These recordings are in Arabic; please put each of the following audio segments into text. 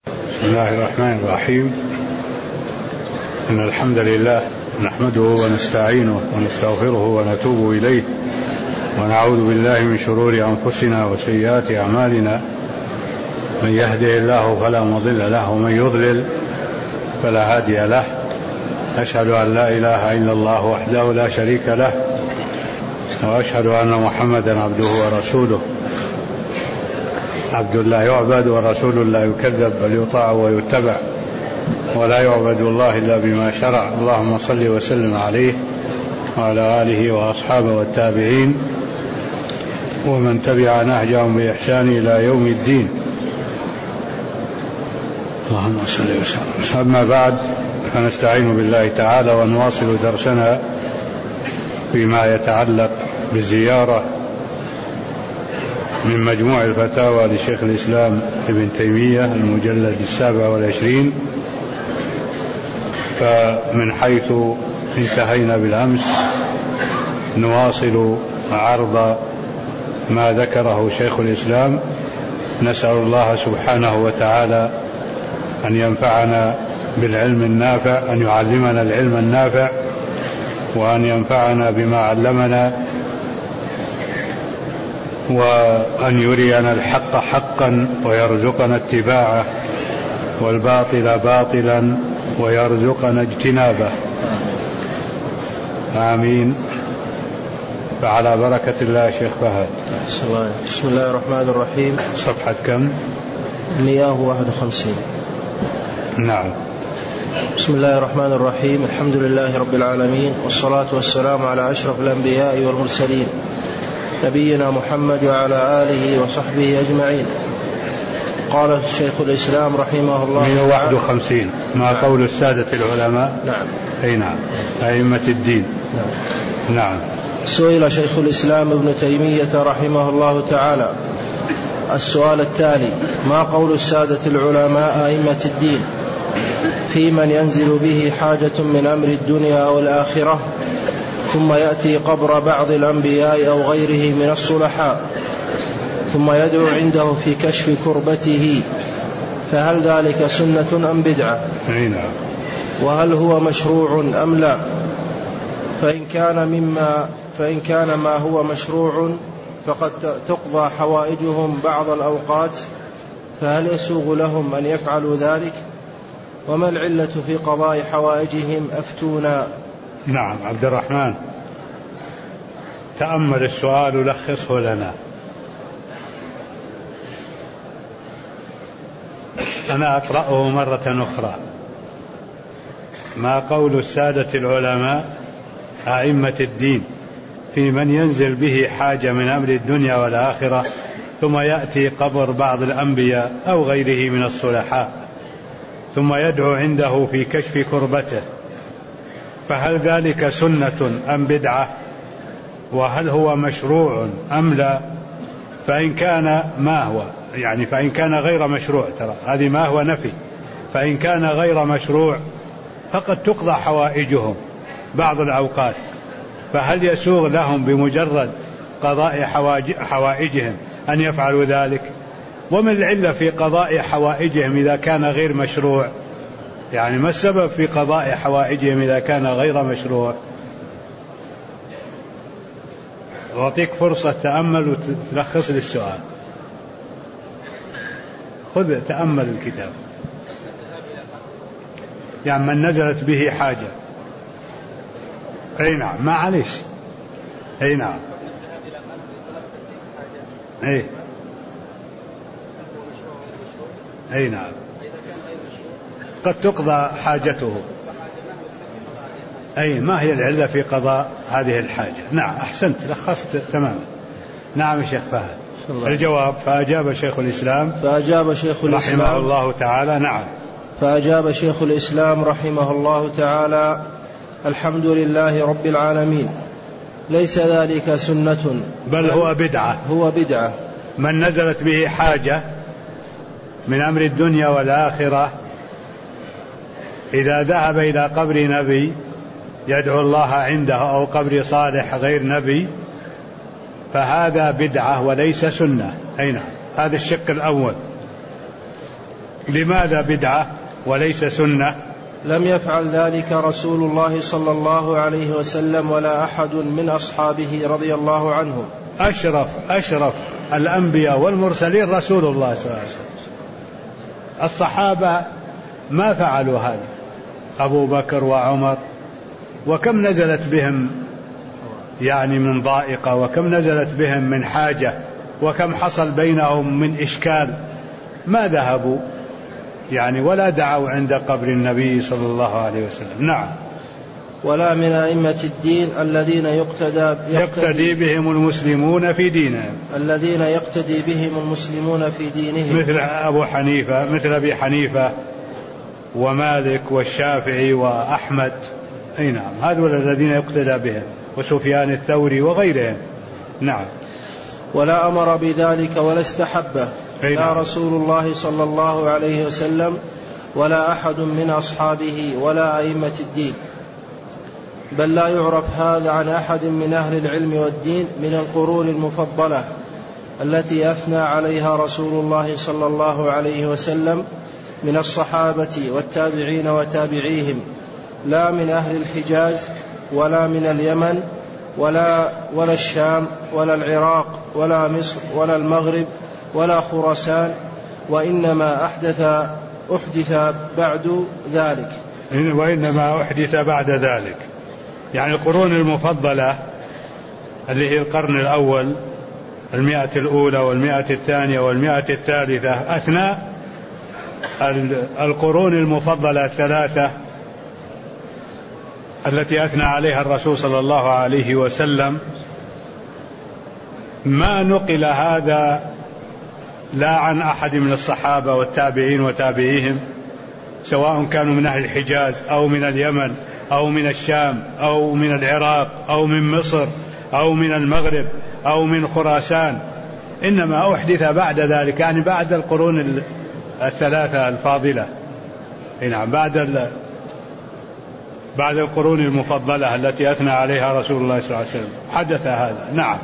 بسم الله الرحمن الرحيم. إن الحمد لله نحمده ونستعينه ونستغفره ونتوب إليه ونعوذ بالله من شرور أنفسنا وسيئات أعمالنا. من يهده الله فلا مضل له ومن يضلل فلا هادي له. أشهد أن لا إله إلا الله وحده لا شريك له، وأشهد أن محمدا عبده ورسوله، عبد لا يعبد ورسول لا يكذب بل يطاع ويتبع، ولا يعبد الله إلا بما شرع. اللهم صل وسلم عليه وعلى آله وأصحابه والتابعين ومن تبع نهجهم بإحسان إلى يوم الدين. اللهم صل وسلم. أما بعد، فنستعين بالله تعالى ونواصل درسنا فيما يتعلق بالزيارة من مجموع الفتاوى لشيخ الإسلام ابن تيمية المجلد 27. فمن حيث انتهينا بالأمس نواصل عرض ما ذكره شيخ الإسلام. نسأل الله سبحانه وتعالى أن ينفعنا بالعلم النافع، أن يعلمنا العلم النافع، وأن ينفعنا بما علمنا، وأن يرينا الحق حقا ويرزقنا اتباعه، والباطل باطلا ويرزقنا اجتنابه. آمين. فعلى بركة الله شيخ فهد. بسم الله الرحمن الرحيم. صفحة كم؟ 151. نعم. بسم الله الرحمن الرحيم. الحمد لله رب العالمين، والصلاة والسلام على أشرف الأنبياء والمرسلين، نبينا محمد وعلى آله وصحبه أجمعين. قال شيخ الإسلام رحمه الله 151. ما قول السادة العلماء؟ نعم. أي نعم، أئمة الدين. نعم. سئل شيخ الإسلام ابن تيمية رحمه الله تعالى السؤال التالي: ما قول السادة العلماء أئمة الدين في من ينزل به حاجة من أمر الدنيا أو الآخرة، ثم يأتي قبر بعض الأنبياء أو غيره من الصلحاء، ثم يدعو عنده في كشف كربته، فهل ذلك سنة أم بدعة؟ نعم. وهل هو مشروع أم لا؟ فإن كان ما هو مشروع فقد تقضى حوائجهم بعض الأوقات، فهل يسوغ لهم أن يفعلوا ذلك؟ وما العلة في قضاء حوائجهم؟ أفتونا. نعم. عبد الرحمن، تأمل السؤال ولخصه لنا. أنا أقرأه مرة أخرى. ما قول السادة العلماء أئمة الدين في من ينزل به حاجة من أمر الدنيا والآخرة، ثم يأتي قبر بعض الأنبياء أو غيره من الصلحاء، ثم يدعو عنده في كشف كربته، فهل ذلك سنة أم بدعة؟ وهل هو مشروع أم لا؟ فإن كان ما هو، يعني فإن كان غير مشروع، ترى هذه ما هو نفي، فإن كان غير مشروع فقد تقضى حوائجهم بعض الأوقات، فهل يسوغ لهم بمجرد قضاء حوائجهم أن يفعلوا ذلك؟ وما العلة في قضاء حوائجهم إذا كان غير مشروع؟ يعني ما السبب في قضاء حوائجهم إذا كان غير مشروع؟ أعطيك فرصة تأمل وتلخص للسؤال. خذ تأمل الكتاب. يعني من نزلت به حاجة. أي نعم، ما عليش. أي نعم. أي نعم، قد تقضى حاجته. أي ما هي العلة في قضاء هذه الحاجة؟ نعم، أحسنت، لخصت تماما. نعم يا شيخ فهد. الجواب: فأجاب شيخ الإسلام رحمه الله تعالى. نعم. فأجاب شيخ الإسلام رحمه الله تعالى: الحمد لله رب العالمين، ليس ذلك سنة بل هو بدعة. من نزلت به حاجة من أمر الدنيا والآخرة، إذا ذهب إلى قبر نبي يدعو الله عنده أو قبر صالح غير نبي، فهذا بدعة وليس سنة. أي نعم، هذا الشق الأول. لماذا بدعة وليس سنة؟ لم يفعل ذلك رسول الله صلى الله عليه وسلم ولا أحد من أصحابه رضي الله عنهم. أشرف الأنبياء والمرسلين رسول الله صلى الله عليه وسلم. الصحابة ما فعلوا هذا، أبو بكر وعمر، وكم نزلت بهم يعني من ضائقة، وكم نزلت بهم من حاجة، وكم حصل بينهم من إشكال، ما ذهبوا يعني ولا دعوا عند قبر النبي صلى الله عليه وسلم. نعم. ولا من أئمة الدين الذين يقتدي بهم المسلمون في دينهم، الذين يقتدي بهم المسلمون في دينهم، مثل أبو حنيفة، مثل أبي حنيفة ومالك والشافعي وأحمد. أي نعم، هذول الذين يقتدى بهم، وسفيان الثوري وغيرهم. نعم. ولا أمر بذلك ولا استحبه لا نعم. رسول الله صلى الله عليه وسلم ولا أحد من أصحابه ولا أئمة الدين، بل لا يعرف هذا عن أحد من أهل العلم والدين من القرون المفضلة التي أثنى عليها رسول الله صلى الله عليه وسلم من الصحابة والتابعين وتابعيهم، لا من أهل الحجاز ولا من اليمن ولا الشام ولا العراق ولا مصر ولا المغرب ولا خراسان، وإنما أحدث بعد ذلك. وإنما أحدث بعد ذلك، يعني القرون المفضلة اللي هي القرن الأول، 100 الأولى و100 الثانية و100 الثالثة، أثناء القرون المفضلة الثلاثة التي أثنى عليها الرسول صلى الله عليه وسلم، ما نقل هذا لا عن أحد من الصحابة والتابعين وتابعيهم، سواء كانوا من أهل الحجاز أو من اليمن أو من الشام أو من العراق أو من مصر أو من المغرب أو من خراسان، إنما أحدث بعد ذلك، يعني بعد القرون الثلاثة الفاضلة. نعم، بعد القرون المفضلة التي أثنى عليها رسول الله صلى الله عليه وسلم حدث هذا. نعم.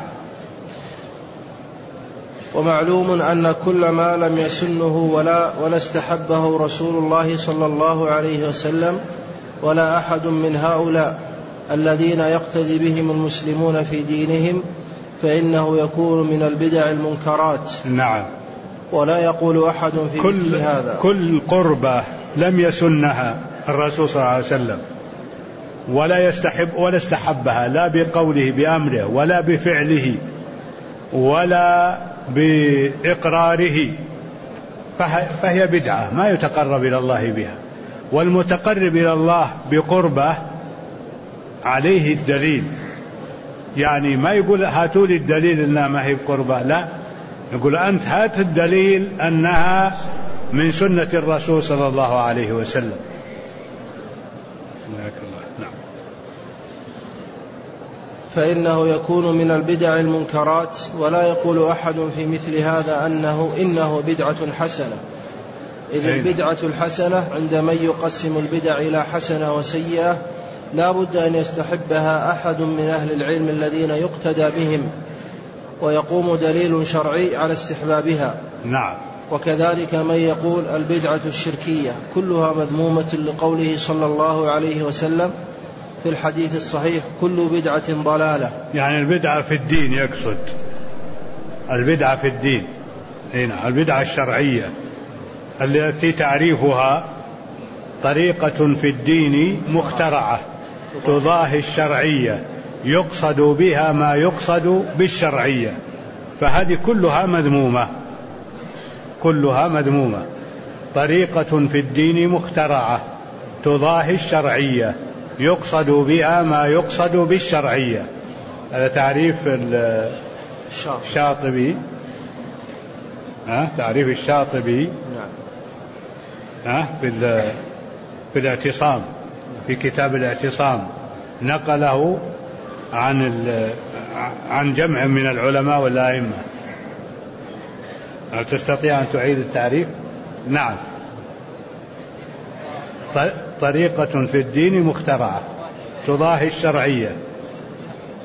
ومعلوم أن كل ما لم يسنه ولا استحبه رسول الله صلى الله عليه وسلم ولا أحد من هؤلاء الذين يقتدي بهم المسلمون في دينهم فإنه يكون من البدع المنكرات. نعم. ولا يقول أحد في مثل هذا. كل قربة لم يسنها الرسول صلى الله عليه وسلم ولا استحبها، لا بقوله بأمره ولا بفعله ولا بإقراره، فهي بدعة ما يتقرب إلى الله بها. والمتقرب إلى الله بقربة عليه الدليل، يعني ما يقول هاتوا لي الدليل أنها ما هي بقربة، لا، يقول أنت هات الدليل أنها من سنة الرسول صلى الله عليه وسلم. نعم. فإنه يكون من البدع المنكرات. ولا يقول أحد في مثل هذا إنه بدعة حسنة، إذ البدعة الحسنة عند من يقسم البدع إلى حسنة وسيئة لا بد أن يستحبها أحد من أهل العلم الذين يقتدى بهم ويقوم دليل شرعي على استحبابها. نعم. وكذلك من يقول البدعة الشركية كلها مذمومة، لقوله صلى الله عليه وسلم في الحديث الصحيح كل بدعة ضلالة، يعني البدعة في الدين، يقصد البدعة في الدين، هنا البدعة الشرعية التي تعريفها طريقة في الدين مخترعة تضاهي الشرعية يقصد بها ما يقصد بالشرعية، فهذه كلها مذمومة. طريقة في الدين مخترعة تضاهي الشرعية يقصد بها ما يقصد بالشرعية، هذا تعريف الشاطبي، تعريف الشاطبي في الاعتصام، في كتاب الاعتصام، نقله عن جمع من العلماء والأئمة. هل تستطيع أن تعيد التعريف؟ نعم. طريقة في الدين مخترعة تضاهي الشرعية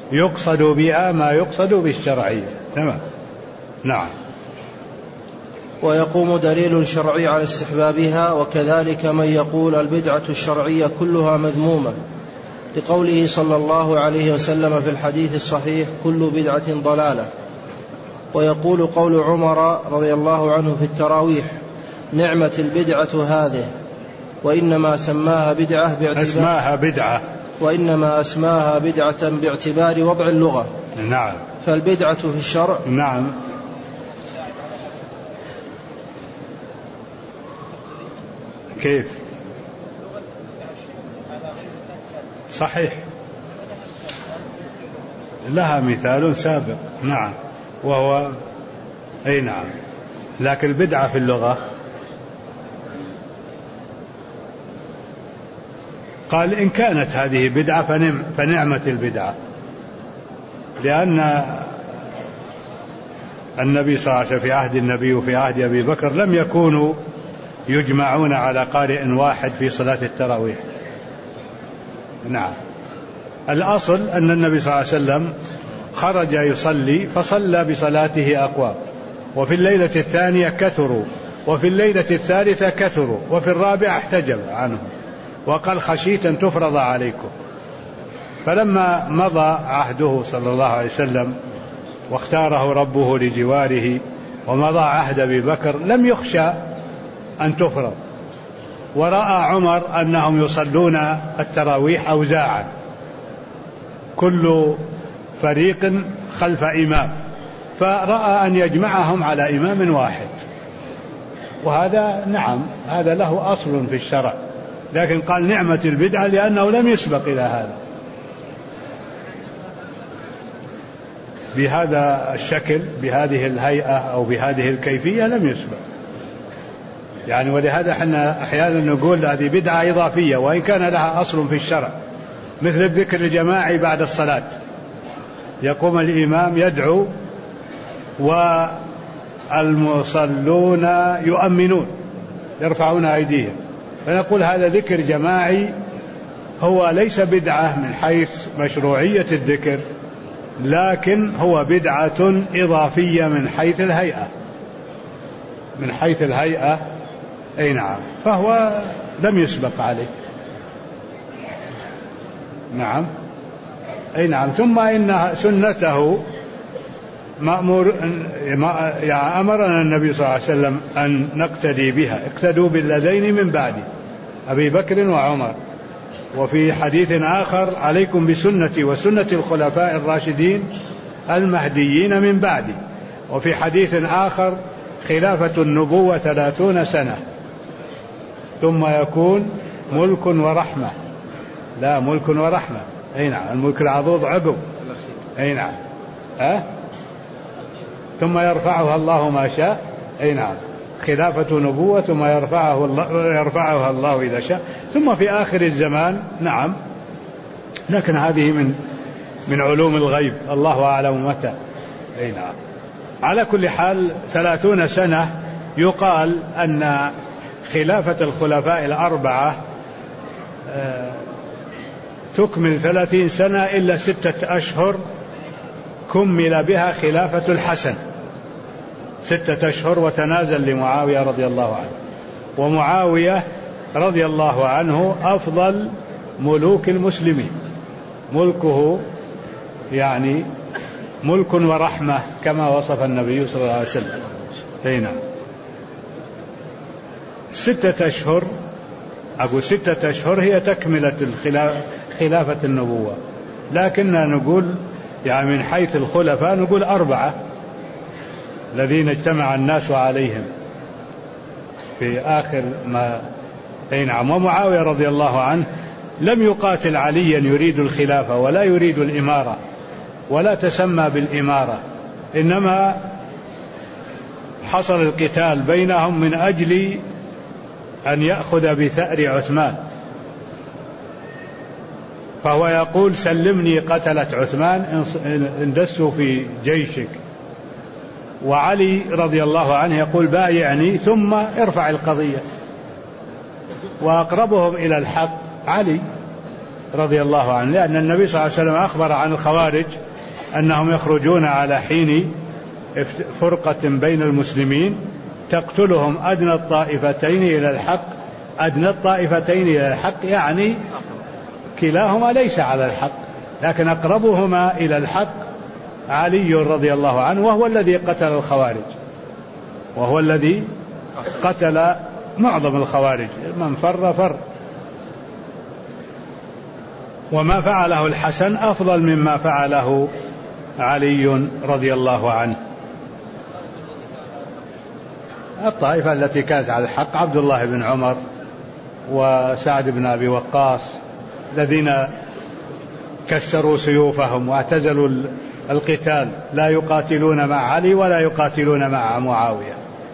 يقصد بها ما يقصد بالشرعية. تمام. نعم. ويقوم دليل شرعي على استحبابها، وكذلك من يقول البدعة الشرعية كلها مذمومة، لقوله صلى الله عليه وسلم في الحديث الصحيح: كل بدعة ضلالة. ويقول قول عمر رضي الله عنه في التراويح: نعمة البدعة هذه، وإنما أسماها بدعة باعتبار وضع اللغة. نعم. فالبدعة في الشرع نعم. كيف؟ صحيح، لها مثال سابق. نعم. وهو أي نعم. لكن البدعة في اللغة قال إن كانت هذه بدعة فنعمة البدعة، لأن النبي صلى الله عليه وسلم في عهد النبي وفي عهد أبي بكر لم يكونوا يجمعون على قارئ واحد في صلاة التراويح. نعم. الأصل أن النبي صلى الله عليه وسلم خرج يصلي فصلى بصلاته أقوام، وفي الليلة الثانية كثروا، وفي الليلة الثالثة كثروا، وفي الرابعة احتجب عنهم وقال: خشيت أن تفرض عليكم. فلما مضى عهده صلى الله عليه وسلم واختاره ربه لجواره ومضى عهد أبي بكر لم يخشى أن تفرض، ورأى عمر أنهم يصلون التراويح أوزاعا، كل فريق خلف إمام، فرأى أن يجمعهم على إمام واحد. وهذا نعم هذا له أصل في الشرع، لكن قال نعمة البدعة لأنه لم يسبق إلى هذا بهذا الشكل، بهذه الهيئة أو بهذه الكيفية، لم يسبق يعني. ولهذا احنا أحيانا نقول هذه بدعة إضافية وإن كان لها أصل في الشرع، مثل الذكر الجماعي بعد الصلاة، يقوم الإمام يدعو والمصلون يؤمنون يرفعون أيديهم، فنقول هذا ذكر جماعي، هو ليس بدعة من حيث مشروعية الذكر، لكن هو بدعة إضافية من حيث الهيئة، أي نعم، فهو لم يسبق عليه. نعم، أي نعم. ثم إن سنته أمرنا النبي صلى الله عليه وسلم أن نقتدي بها، اقتدوا بالذين من بعد أبي بكر وعمر. وفي حديث آخر: عليكم بسنتي وسنة الخلفاء الراشدين المهديين من بعدي. وفي حديث آخر: خلافة النبوة 30 سنة ثم يكون ملك ورحمة. لا، ملك ورحمة، أي نعم، الملك العضوض عقب، أي نعم، ثم يرفعها الله ما شاء، أي نعم، خلافة نبوة ثم يرفعها الله إذا شاء، ثم في آخر الزمان. نعم، لكن هذه من علوم الغيب، الله أعلم متى، أي نعم. على كل حال 30 سنة، يقال أن خلافة الخلفاء الأربعة تكمل 30 سنة إلا 6 أشهر كمل بها خلافة الحسن، 6 أشهر، وتنازل لمعاوية رضي الله عنه. ومعاوية رضي الله عنه أفضل ملوك المسلمين، ملكه يعني ملك ورحمة كما وصف النبي صلى الله عليه وسلم. هنا 6 أشهر، أقول 6 أشهر هي تكملة خلافة النبوة، لكننا نقول يعني من حيث الخلفاء نقول 4 الذين اجتمع الناس عليهم في آخر ما. أي نعم. ومعاوية رضي الله عنه لم يقاتل عليا يريد الخلافة ولا يريد الإمارة ولا تسمى بالإمارة، إنما حصل القتال بينهم من أجل أن يأخذ بثأر عثمان، فهو يقول: سلمني قتلة عثمان اندسوا في جيشك. وعلي رضي الله عنه يقول: بايعني ثم ارفع القضية. وأقربهم إلى الحق علي رضي الله عنه، لأن النبي صلى الله عليه وسلم أخبر عن الخوارج أنهم يخرجون على حين فرقة بين المسلمين تقتلهم أدنى الطائفتين إلى الحق. أدنى الطائفتين إلى الحق يعني كلاهما ليس على الحق، لكن أقربهما إلى الحق علي رضي الله عنه، وهو الذي قتل الخوارج، وهو الذي قتل معظم الخوارج، من فر. وما فعله الحسن أفضل مما فعله علي رضي الله عنه. الطائفة التي كانت على الحق عبد الله بن عمر وسعد بن أبي وقاص الذين كسروا سيوفهم واعتزلوا القتال، لا يقاتلون مع علي ولا يقاتلون مع معاوية.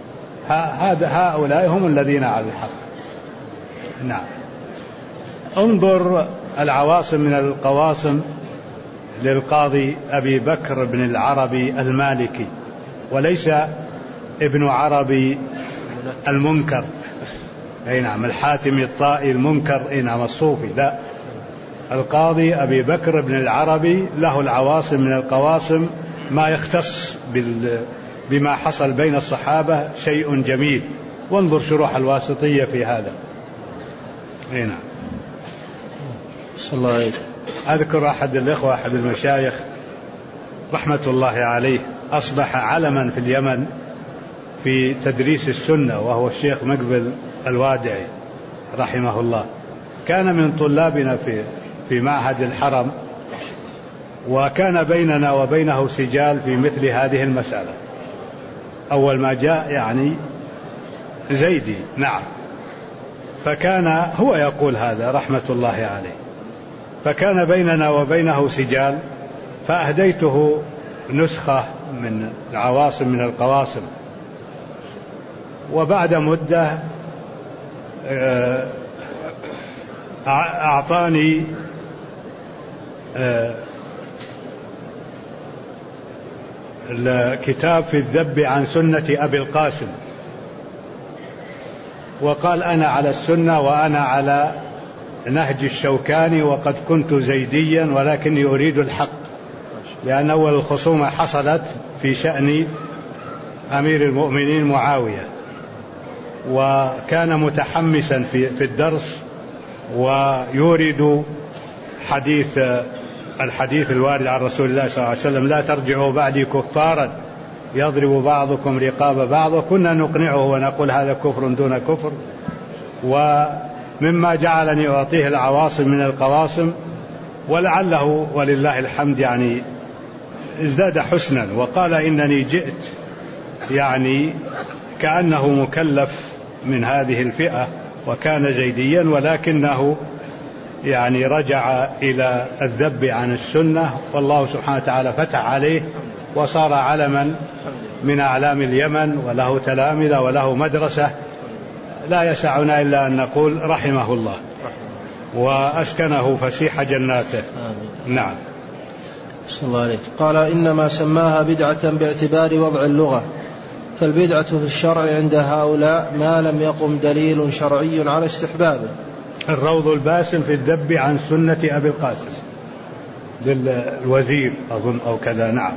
هؤلاء هم الذين على الحق. نعم. انظر العواصم من القواصم للقاضي أبي بكر بن العربي المالكي، وليس ابن عربي المنكر، أي نعم، الحاتمي الطائي المنكر، أي نعم، الصوفي، لا، القاضي أبي بكر بن العربي له العواصم من القواصم ما يختص بما حصل بين الصحابة، شيء جميل. وانظر شروح الواسطية في هذا. أي نعم. صلى الله عليه. أذكر أحد الإخوة، أحد المشايخ رحمة الله عليه، أصبح علما في اليمن في تدريس السنة، وهو الشيخ مقبل الوادعي رحمه الله. كان من طلابنا في معهد الحرم، وكان بيننا وبينه سجال في مثل هذه المسألة. أول ما جاء يعني زيدي، نعم، فكان هو يقول هذا رحمة الله عليه، فكان بيننا وبينه سجال، فأهديته نسخة من العواصم من القواصم، وبعد مدة أعطاني الكتاب في الذب عن سنة أبي القاسم، وقال أنا على السنة وأنا على نهج الشوكاني، وقد كنت زيديا ولكني أريد الحق، لأن أول الخصومة حصلت في شأن أمير المؤمنين معاوية، وكان متحمسا في الدرس، ويورد الحديث الوارد عن رسول الله صلى الله عليه وسلم: لا ترجعوا بعدي كفارا يضرب بعضكم رقاب بعض. وكنا نقنعه ونقول هذا كفر دون كفر. ومما جعلني أعطيه العواصم من القواصم، ولعله ولله الحمد يعني ازداد حسنا، وقال إنني جئت يعني كأنه مكلف من هذه الفئة، وكان زيديا، ولكنه يعني رجع إلى الذب عن السنة، والله سبحانه وتعالى فتح عليه وصار علما من أعلام اليمن، وله تلامذة وله مدرسة. لا يسعنا إلا أن نقول رحمه الله وأسكنه فسيح جناته. نعم. صلى الله عليه. قال: إنما سماها بدعة باعتبار وضع اللغة، فالبدعة في الشرع عند هؤلاء ما لم يقم دليل شرعي على استحبابه. الروض الباسم في الذب عن سنة أبي القاسم للوزير أظن أو كذا. نعم.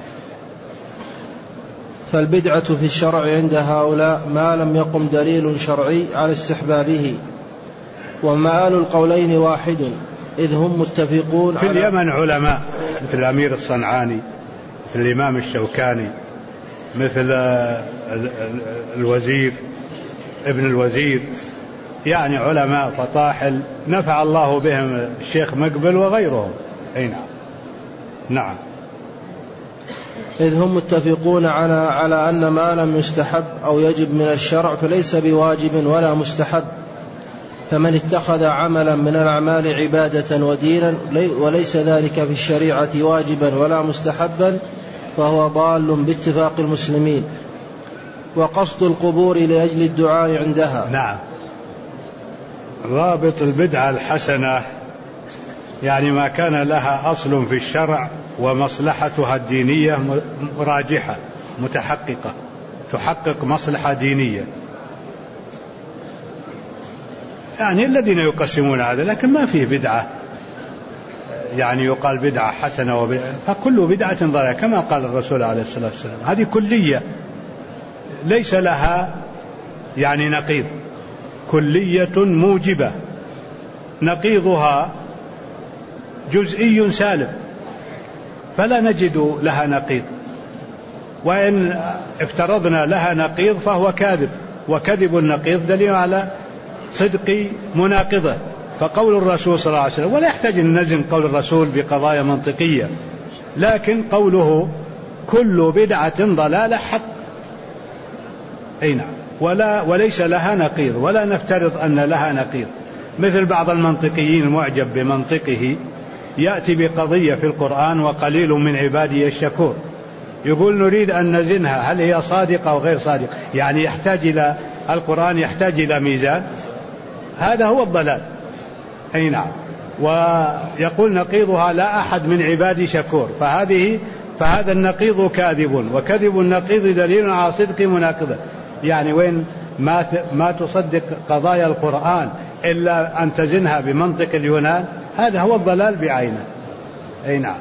فالبدعة في الشرع عند هؤلاء ما لم يقم دليل شرعي على استحبابه، ومآل القولين واحد، إذ هم متفقون. في اليمن علماء مثل الأمير الصنعاني، مثل الإمام الشوكاني، مثل الوزير ابن الوزير، يعني علماء فطاحل نفع الله بهم الشيخ مقبل وغيرهم. أي نعم. نعم. إذ هم متفقون على أن ما لم يستحب أو يجب من الشرع فليس بواجب ولا مستحب، فمن اتخذ عملا من الأعمال عبادة ودينا وليس ذلك في الشريعة واجبا ولا مستحبا فهو ضال باتفاق المسلمين. وقصد القبور لأجل الدعاء عندها. نعم. رابط البدعة الحسنة يعني ما كان لها أصل في الشرع ومصلحتها الدينية راجحة متحققة، تحقق مصلحة دينية، يعني الذين يقسمون هذا، لكن ما فيه بدعة يعني يقال بدعة حسنة فكل بدعة ضلالة، كما قال الرسول عليه الصلاة والسلام. هذه كلية ليس لها يعني نقيض، كلية موجبة، نقيضها جزئي سالب، فلا نجد لها نقيض. وإن افترضنا لها نقيض فهو كاذب، وكذب النقيض دليل على صدق مناقضة. فقول الرسول صلى الله عليه وسلم، ولا يحتاج أن نزن قول الرسول بقضايا منطقية، لكن قوله كل بدعة ضلالة حق، أي نعم، وليس لها نقيض، ولا نفترض أن لها نقيض. مثل بعض المنطقيين المعجب بمنطقه يأتي بقضية في القرآن وقليل من عبادي الشكور، يقول نريد أن نزنها هل هي صادقة أو غير صادقة، يعني يحتاج إلى القرآن، يحتاج إلى ميزان. هذا هو الضلال، أي نعم. ويقول نقيضها لا أحد من عبادي شكور، فهذا النقيض كاذب، وكذب النقيض دليل على صدق مناقضة. يعني وين ما تصدق قضايا القرآن إلا أن تزنها بمنطق اليونان، هذا هو الضلال بعينه، أي نعم.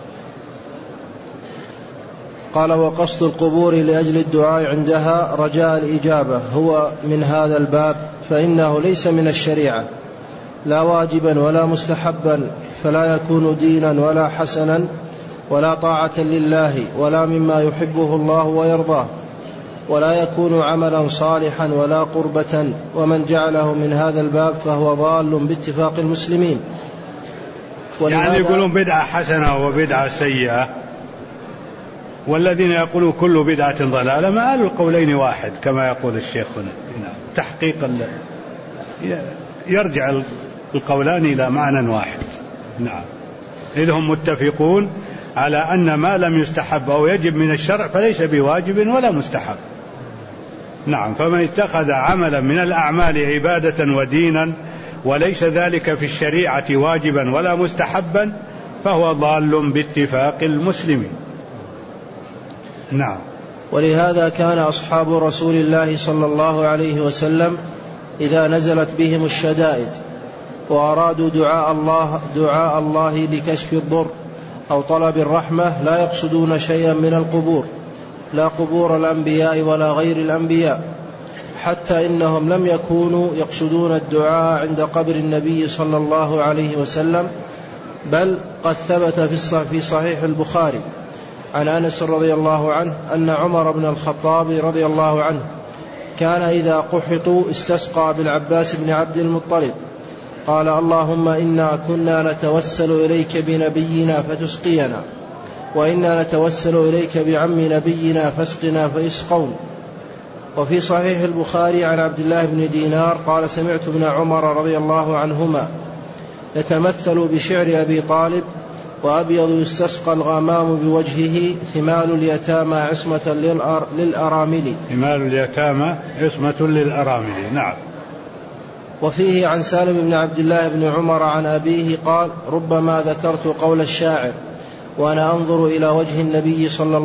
قال: وقصد القبور لأجل الدعاء عندها رجاء الإجابة هو من هذا الباب، فإنه ليس من الشريعة، لا واجبا ولا مستحبا، فلا يكون دينا ولا حسنا ولا طاعة لله ولا مما يحبه الله ويرضاه، ولا يكون عملا صالحا ولا قربة، ومن جعله من هذا الباب فهو ضال باتفاق المسلمين. يعني يقولون بدعة حسنة وبدعة سيئة، والذين يقولون كل بدعة ضلالة ما قالوا القولين واحد كما يقول الشيخ هنا. تحقيق يرجع القولان إلى معنى واحد. نعم، إذ هم متفقون على أن ما لم يستحب أو يجب من الشرع فليس بواجب ولا مستحب. نعم، فمن اتخذ عملا من الأعمال عبادة ودينا وليس ذلك في الشريعة واجبا ولا مستحبا فهو ضال باتفاق المسلمين. نعم. ولهذا كان أصحاب رسول الله صلى الله عليه وسلم إذا نزلت بهم الشدائد وأرادوا دعاء الله لكشف الضر أو طلب الرحمة لا يقصدون شيئا من القبور، لا قبور الأنبياء ولا غير الأنبياء، حتى إنهم لم يكونوا يقصدون الدعاء عند قبر النبي صلى الله عليه وسلم، بل قد ثبت في صحيح البخاري عن أنس رضي الله عنه أن عمر بن الخطاب رضي الله عنه كان إذا قحطوا استسقى بالعباس بن عبد المطلب، قال: اللهم إنا كنا نتوسل إليك بنبينا فتسقينا، وإنا نتوسل إليك بعم نبينا فاسقنا فيسقون. وفي صحيح البخاري عن عبد الله بن دينار قال: سمعت ابن عمر رضي الله عنهما يتمثل بشعر أبي طالب: وأبيض يستسقى الغمام بوجهه ثمال اليتامى عصمة للأرامل. ثمال اليتامى عصمة للأرامل. نعم. وفيه عن سالم بن عبد الله بن عمر عن أبيه قال: ربما ذكرت قول الشاعر وأنا أنظر إلى وجه النبي صلى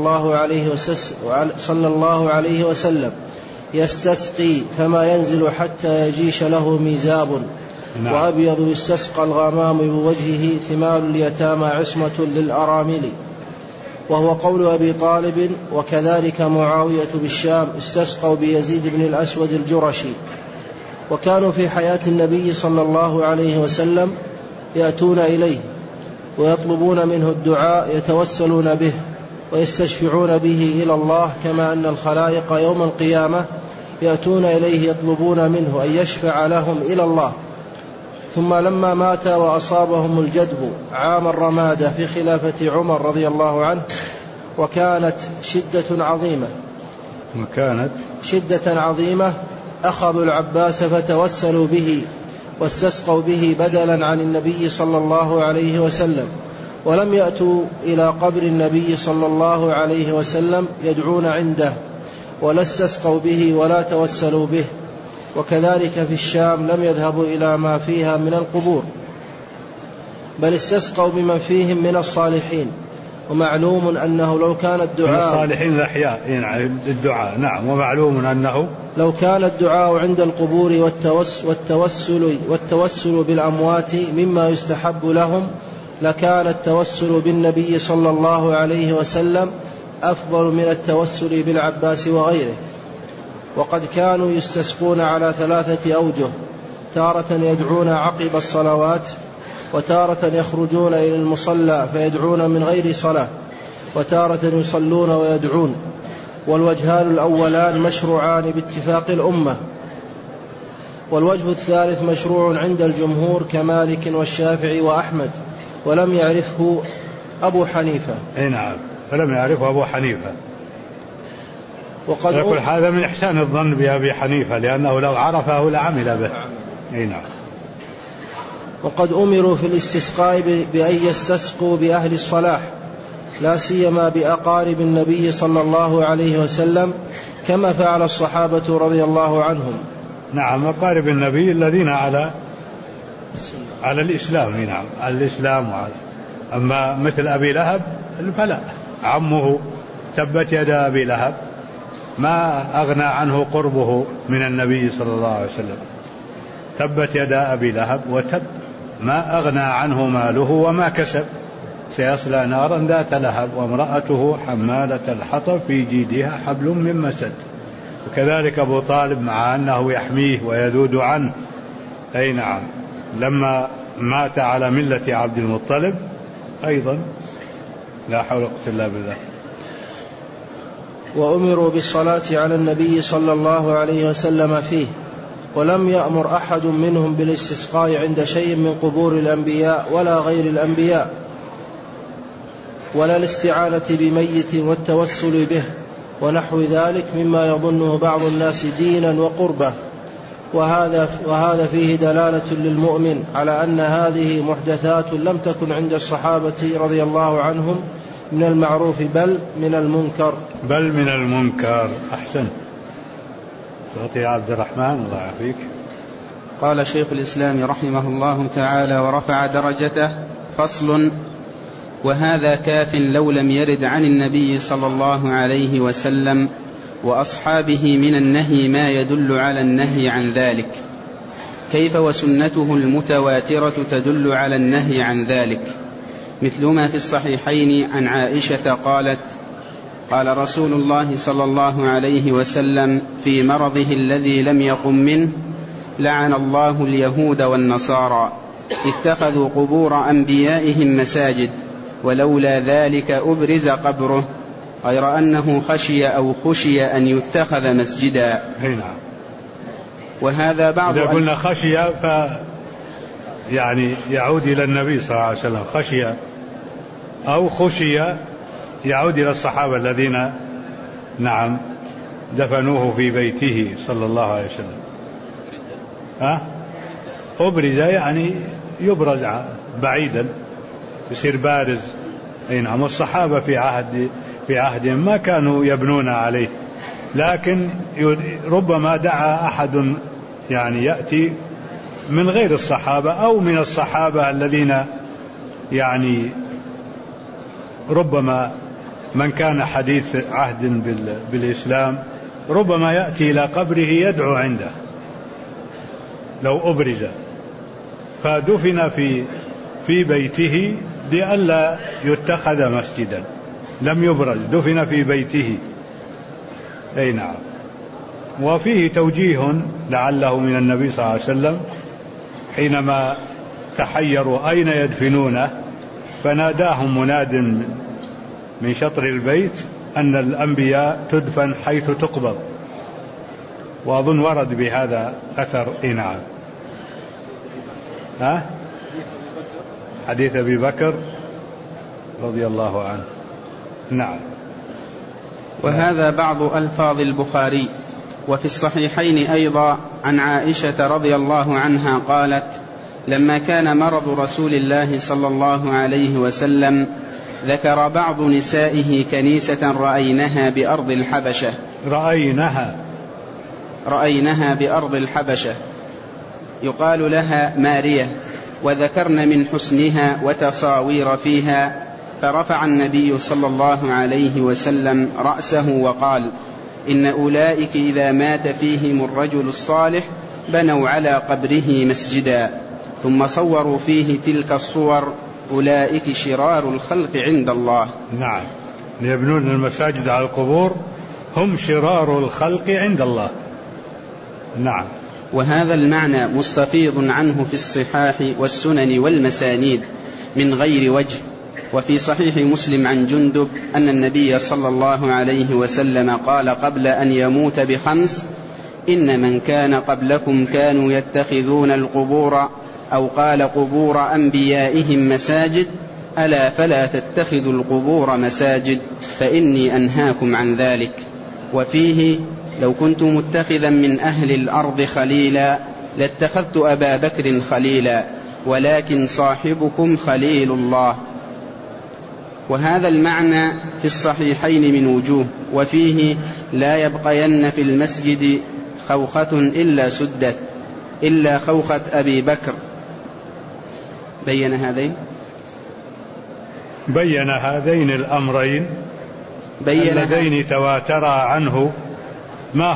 الله عليه وسلم يستسقي فما ينزل حتى يجيش له ميزاب. نعم. وأبيض يستسقى الغمام بوجهه ثمال اليتامى عصمة للأرامل. وهو قول أبي طالب. وكذلك معاوية بالشام استسقوا بيزيد بن الأسود الجرشي. وكانوا في حياة النبي صلى الله عليه وسلم يأتون إليه ويطلبون منه الدعاء، يتوسلون به ويستشفعون به إلى الله، كما أن الخلائق يوم القيامة يأتون إليه يطلبون منه أن يشفع لهم إلى الله. ثم لما مات وأصابهم الجدب عام الرمادة في خلافة عمر رضي الله عنه، وكانت شدة عظيمة أخذوا العباس فتوسلوا به واستسقوا به بدلا عن النبي صلى الله عليه وسلم، ولم يأتوا إلى قبر النبي صلى الله عليه وسلم يدعون عنده، ولا استسقوا به ولا توسلوا به. وكذلك في الشام لم يذهبوا إلى ما فيها من القبور، بل استسقوا بمن فيهم من الصالحين. ومعلوم أنه لو كان الدعاء الصالحين الأحياء الدعاء. نعم. ومعلوم أنه لو كان الدعاء عند القبور والتوسل بالأموات مما يستحب لهم، لكان التوسل بالنبي صلى الله عليه وسلم أفضل من التوسل بالعباس وغيره. وقد كانوا يستسقون على 3 أوجه: تارة يدعون عقب الصلوات، وتارة يخرجون إلى المصلى فيدعون من غير صلاة، وتارة يصلون ويدعون. والوجهان الأولان مشروعان باتفاق الأمة، والوجه الثالث مشروع عند الجمهور كمالك والشافعي وأحمد، ولم يعرفه أبو حنيفة. نعم، ولم يعرفه أبو حنيفة. يقول هذا من إحسان الظن بأبي حنيفة، لأنه لو عرفه لعمل به. نعم. وقد أمروا في الاستسقاء بأن يستسقوا بأهل الصلاح، لا سيما بأقارب النبي صلى الله عليه وسلم، كما فعل الصحابة رضي الله عنهم. نعم، أقارب النبي الذين على الإسلام. نعم، على الإسلام. أما مثل أبي لهب فلا، عمه تبت يد أبي لهب ما أغنى عنه قربه من النبي صلى الله عليه وسلم. تبت يد أبي لهب وتب، ما أغنى عنه ماله وما كسب، سيصلى نارا ذات لهب وامرأته حمالة الحطب في جيدها حبل من مسد. وكذلك أبو طالب مع أنه يحميه ويذود عنه. أي نعم، لما مات على ملة عبد المطلب أيضا، لا حول ولا قوة إلا بالله. وأمروا بالصلاة على النبي صلى الله عليه وسلم فيه، ولم يأمر أحد منهم بالاستسقاء عند شيء من قبور الأنبياء ولا غير الأنبياء، ولا الاستعانة بميت والتوسل به ونحو ذلك مما يظنه بعض الناس دينا وقربة. وهذا فيه دلالة للمؤمن على أن هذه محدثات لم تكن عند الصحابة رضي الله عنهم من المعروف بل من المنكر. أحسن. تعطي عبد الرحمن، الله يعافيك. قال شيخ الإسلام رحمه الله تعالى ورفع درجته: فصل: وهذا كاف لو لم يرد عن النبي صلى الله عليه وسلم وأصحابه من النهي ما يدل على النهي عن ذلك، كيف وسنته المتواترة تدل على النهي عن ذلك، مثل ما في الصحيحين عن عائشة قالت: قال رسول الله صلى الله عليه وسلم في مرضه الذي لم يقم منه: لعن الله اليهود والنصارى اتخذوا قبور أنبيائهم مساجد، ولولا ذلك أبرز قبره، غير أنه خشي أن يتخذ مسجدا. هنا. وهذا بعض إذا قلنا خشي يعني يعود إلى النبي صلى الله عليه وسلم، خشي أو خشي يعود إلى الصحابة الذين نعم دفنوه في بيته صلى الله عليه وسلم. أبرز يعني يبرز بعيدا، يصير بارز. أي نعم. والصحابة في عهد ما كانوا يبنون عليه، لكن ربما دعا أحد يعني يأتي من غير الصحابة أو من الصحابة الذين يعني ربما من كان حديث عهد بالإسلام ربما يأتي إلى قبره يدعو عنده لو أبرز، فدفن في بيته لئلا يتخذ مسجدا، لم يبرز، دفن في بيته. أي نعم. وفيه توجيه لعله من النبي صلى الله عليه وسلم حينما تحيروا أين يدفنونه، فناداهم مناد من شطر البيت أن الأنبياء تدفن حيث تقبض، وأظن ورد بهذا أثر. نعم. حديث أبي بكر رضي الله عنه. نعم. وهذا بعض ألفاظ البخاري. وفي الصحيحين أيضا عن عائشة رضي الله عنها قالت: لما كان مرض رسول الله صلى الله عليه وسلم ذكر بعض نسائه كنيسة رأينها بأرض الحبشة، رأينها بأرض الحبشة يقال لها مارية، وذكرن من حسنها وتصاوير فيها، فرفع النبي صلى الله عليه وسلم رأسه وقال: إن أولئك إذا مات فيهم الرجل الصالح بنوا على قبره مسجدا، ثم صوروا فيه تلك الصور، أولئك شرار الخلق عند الله. نعم، يبنون المساجد على القبور هم شرار الخلق عند الله. نعم. وهذا المعنى مستفيض عنه في الصحاح والسنن والمسانيد من غير وجه. وفي صحيح مسلم عن جندب أن النبي صلى الله عليه وسلم قال قبل أن يموت ب5: إن من كان قبلكم كانوا يتخذون القبور، أو قال قبور أنبيائهم مساجد، ألا فلا تتخذوا القبور مساجد فإني أنهاكم عن ذلك. وفيه: لو كنت متخذا من أهل الأرض خليلا لاتخذت أبا بكر خليلا، ولكن صاحبكم خليل الله. وهذا المعنى في الصحيحين من وجوه. وفيه: لا يبقين في المسجد خوخة إلا سدت إلا خوخة أبي بكر. بين هذين الأمرين اللذين تواترا عنه. ما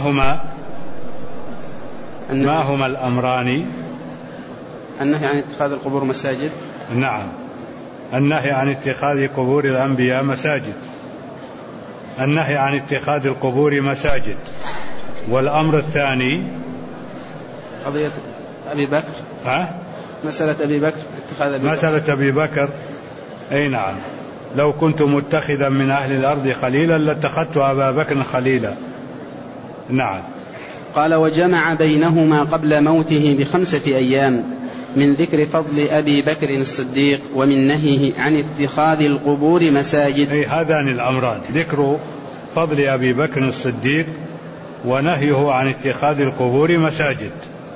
هما الأمران؟ النهي عن اتخاذ القبور مساجد. نعم، النهي عن اتخاذ قبور الأنبياء مساجد، النهي عن اتخاذ القبور مساجد. والأمر الثاني قضية أبي بكر. مسألة أبي بكر، مسألة أبي بكر. أي نعم، لو كنت متخذا من أهل الأرض خليلا لاتخذت أبا بكر خليلا. نعم. قال: وجمع بينهما قبل موته ب5 أيام من ذكر فضل أبي بكر الصديق ومن نهيه عن اتخاذ القبور مساجد. أي هذان الأمران: ذكر فضل أبي بكر الصديق ونهيه عن اتخاذ القبور مساجد.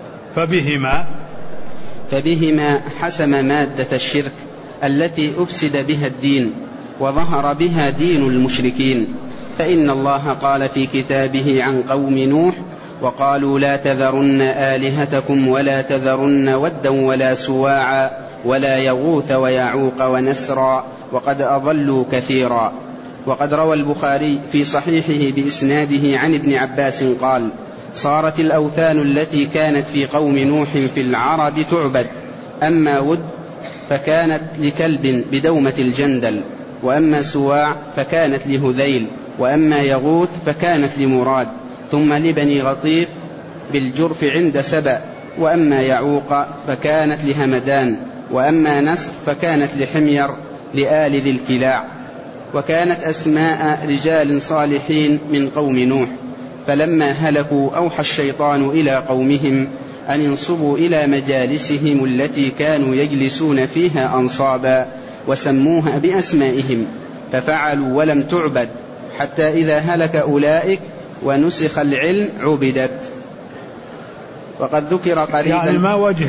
فبهما حسم مادة الشرك التي أفسد بها الدين وظهر بها دين المشركين. فإن الله قال في كتابه عن قوم نوح: وقالوا لا تذرن آلهتكم ولا تذرن ودا ولا سواعا ولا يغوث ويعوق ونسرا وقد أضلوا كثيرا. وقد روى البخاري في صحيحه بإسناده عن ابن عباس قال: صارت الأوثان التي كانت في قوم نوح في العرب تعبد، أما ود فكانت لكلب بدومة الجندل، وأما سواع فكانت لهذيل، وأما يغوث فكانت لمراد، ثم لبني غطيف بالجرف عند سبأ، وأما يعوق فكانت لهمدان، وأما نسر فكانت لحمير لآل ذي الكلاع. وكانت أسماء رجال صالحين من قوم نوح. فلما هلكوا أوحى الشيطان إلى قومهم أن ينصبوا إلى مجالسهم التي كانوا يجلسون فيها أنصابا، وسموها بأسمائهم، ففعلوا ولم تعبد، حتى إذا هلك أولئك ونسخ العلم عبدت. وقد ذكر قريبا يعني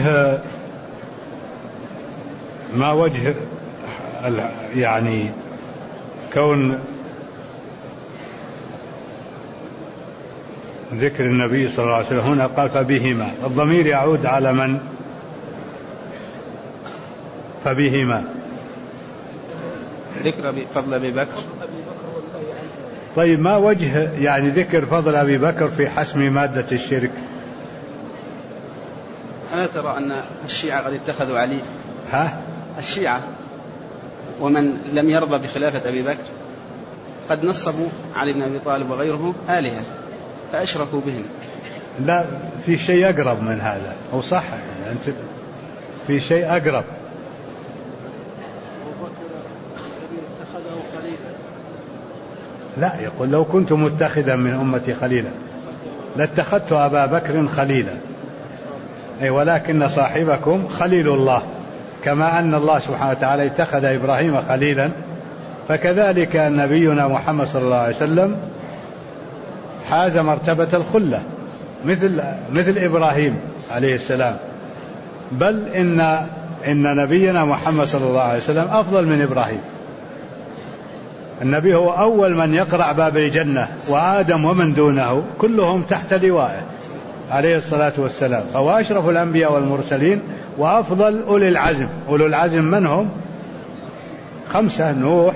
ما وجه يعني كون ذكر النبي صلى الله عليه وسلم هنا قال فبهما، الضمير يعود على من؟ فبهما ذكر فضل أبي بكر. طيب ما وجه يعني ذكر فضل أبي بكر في حسم مادة الشرك؟ ألا ترى أن الشيعة قد اتخذوا علي؟ الشيعة ومن لم يرضى بخلافة أبي بكر قد نصبوا علي بن أبي طالب وغيره آلهة فأشركوا بهم. لا، في شيء أقرب من هذا، أو صح يعني أنت في شيء أقرب. لا، يقول لو كنت متخذا من أمتي خليلا لاتخذت أبا بكر خليلا، أي ولكن صاحبكم خليل الله، كما أن الله سبحانه وتعالى اتخذ إبراهيم خليلا، فكذلك نبينا محمد صلى الله عليه وسلم حاز مرتبة الخلة مثل إبراهيم عليه السلام. بل إن نبينا محمد صلى الله عليه وسلم أفضل من إبراهيم. النبي هو أول من يقرع باب الجنة، وآدم ومن دونه كلهم تحت لوائه عليه الصلاة والسلام، فهو أشرف الأنبياء والمرسلين وأفضل أولي العزم. أولو العزم من هم؟ 5: نوح،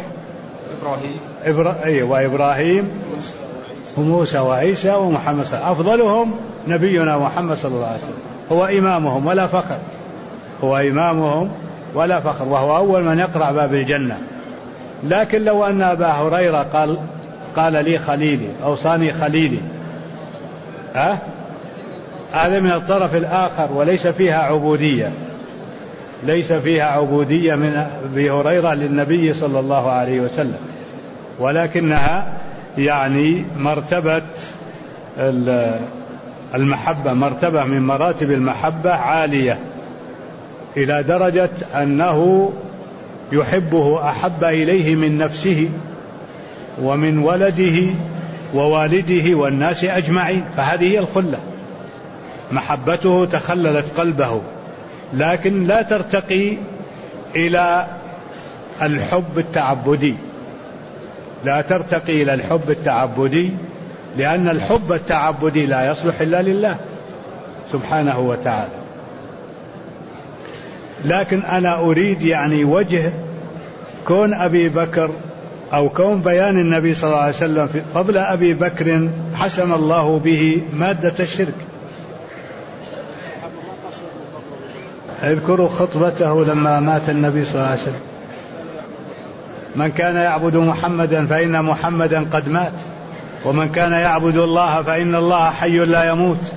وإبراهيم وموسى وعيسى ومحمد صلى الله عليه وسلم. أفضلهم نبينا محمد صلى الله عليه وسلم، هو إمامهم ولا فخر، هو إمامهم ولا فخر، وهو أول من يقرع باب الجنة. لكن لو أن أبا هريرة قال لي خليلي، أوصاني خليلي، هذا من الطرف الآخر، وليس فيها عبودية، ليس فيها عبودية من أبي هريرة للنبي صلى الله عليه وسلم، ولكنها يعني مرتبة المحبة، مرتبة من مراتب المحبة عالية إلى درجة أنه يحبه أحب إليه من نفسه ومن ولده ووالده والناس أجمعين. فهذه هي الخلة، محبته تخللت قلبه، لكن لا ترتقي إلى الحب التعبدي، لا ترتقي إلى الحب التعبدي، لأن الحب التعبدي لا يصلح إلا لله سبحانه وتعالى. لكن أنا أريد يعني وجه كون أبي بكر أو كون بيان النبي صلى الله عليه وسلم في فضل أبي بكر حسم الله به مادة الشرك. اذكروا خطبته لما مات النبي صلى الله عليه وسلم: من كان يعبد محمدا فإن محمدا قد مات، ومن كان يعبد الله فإن الله حي لا يموت.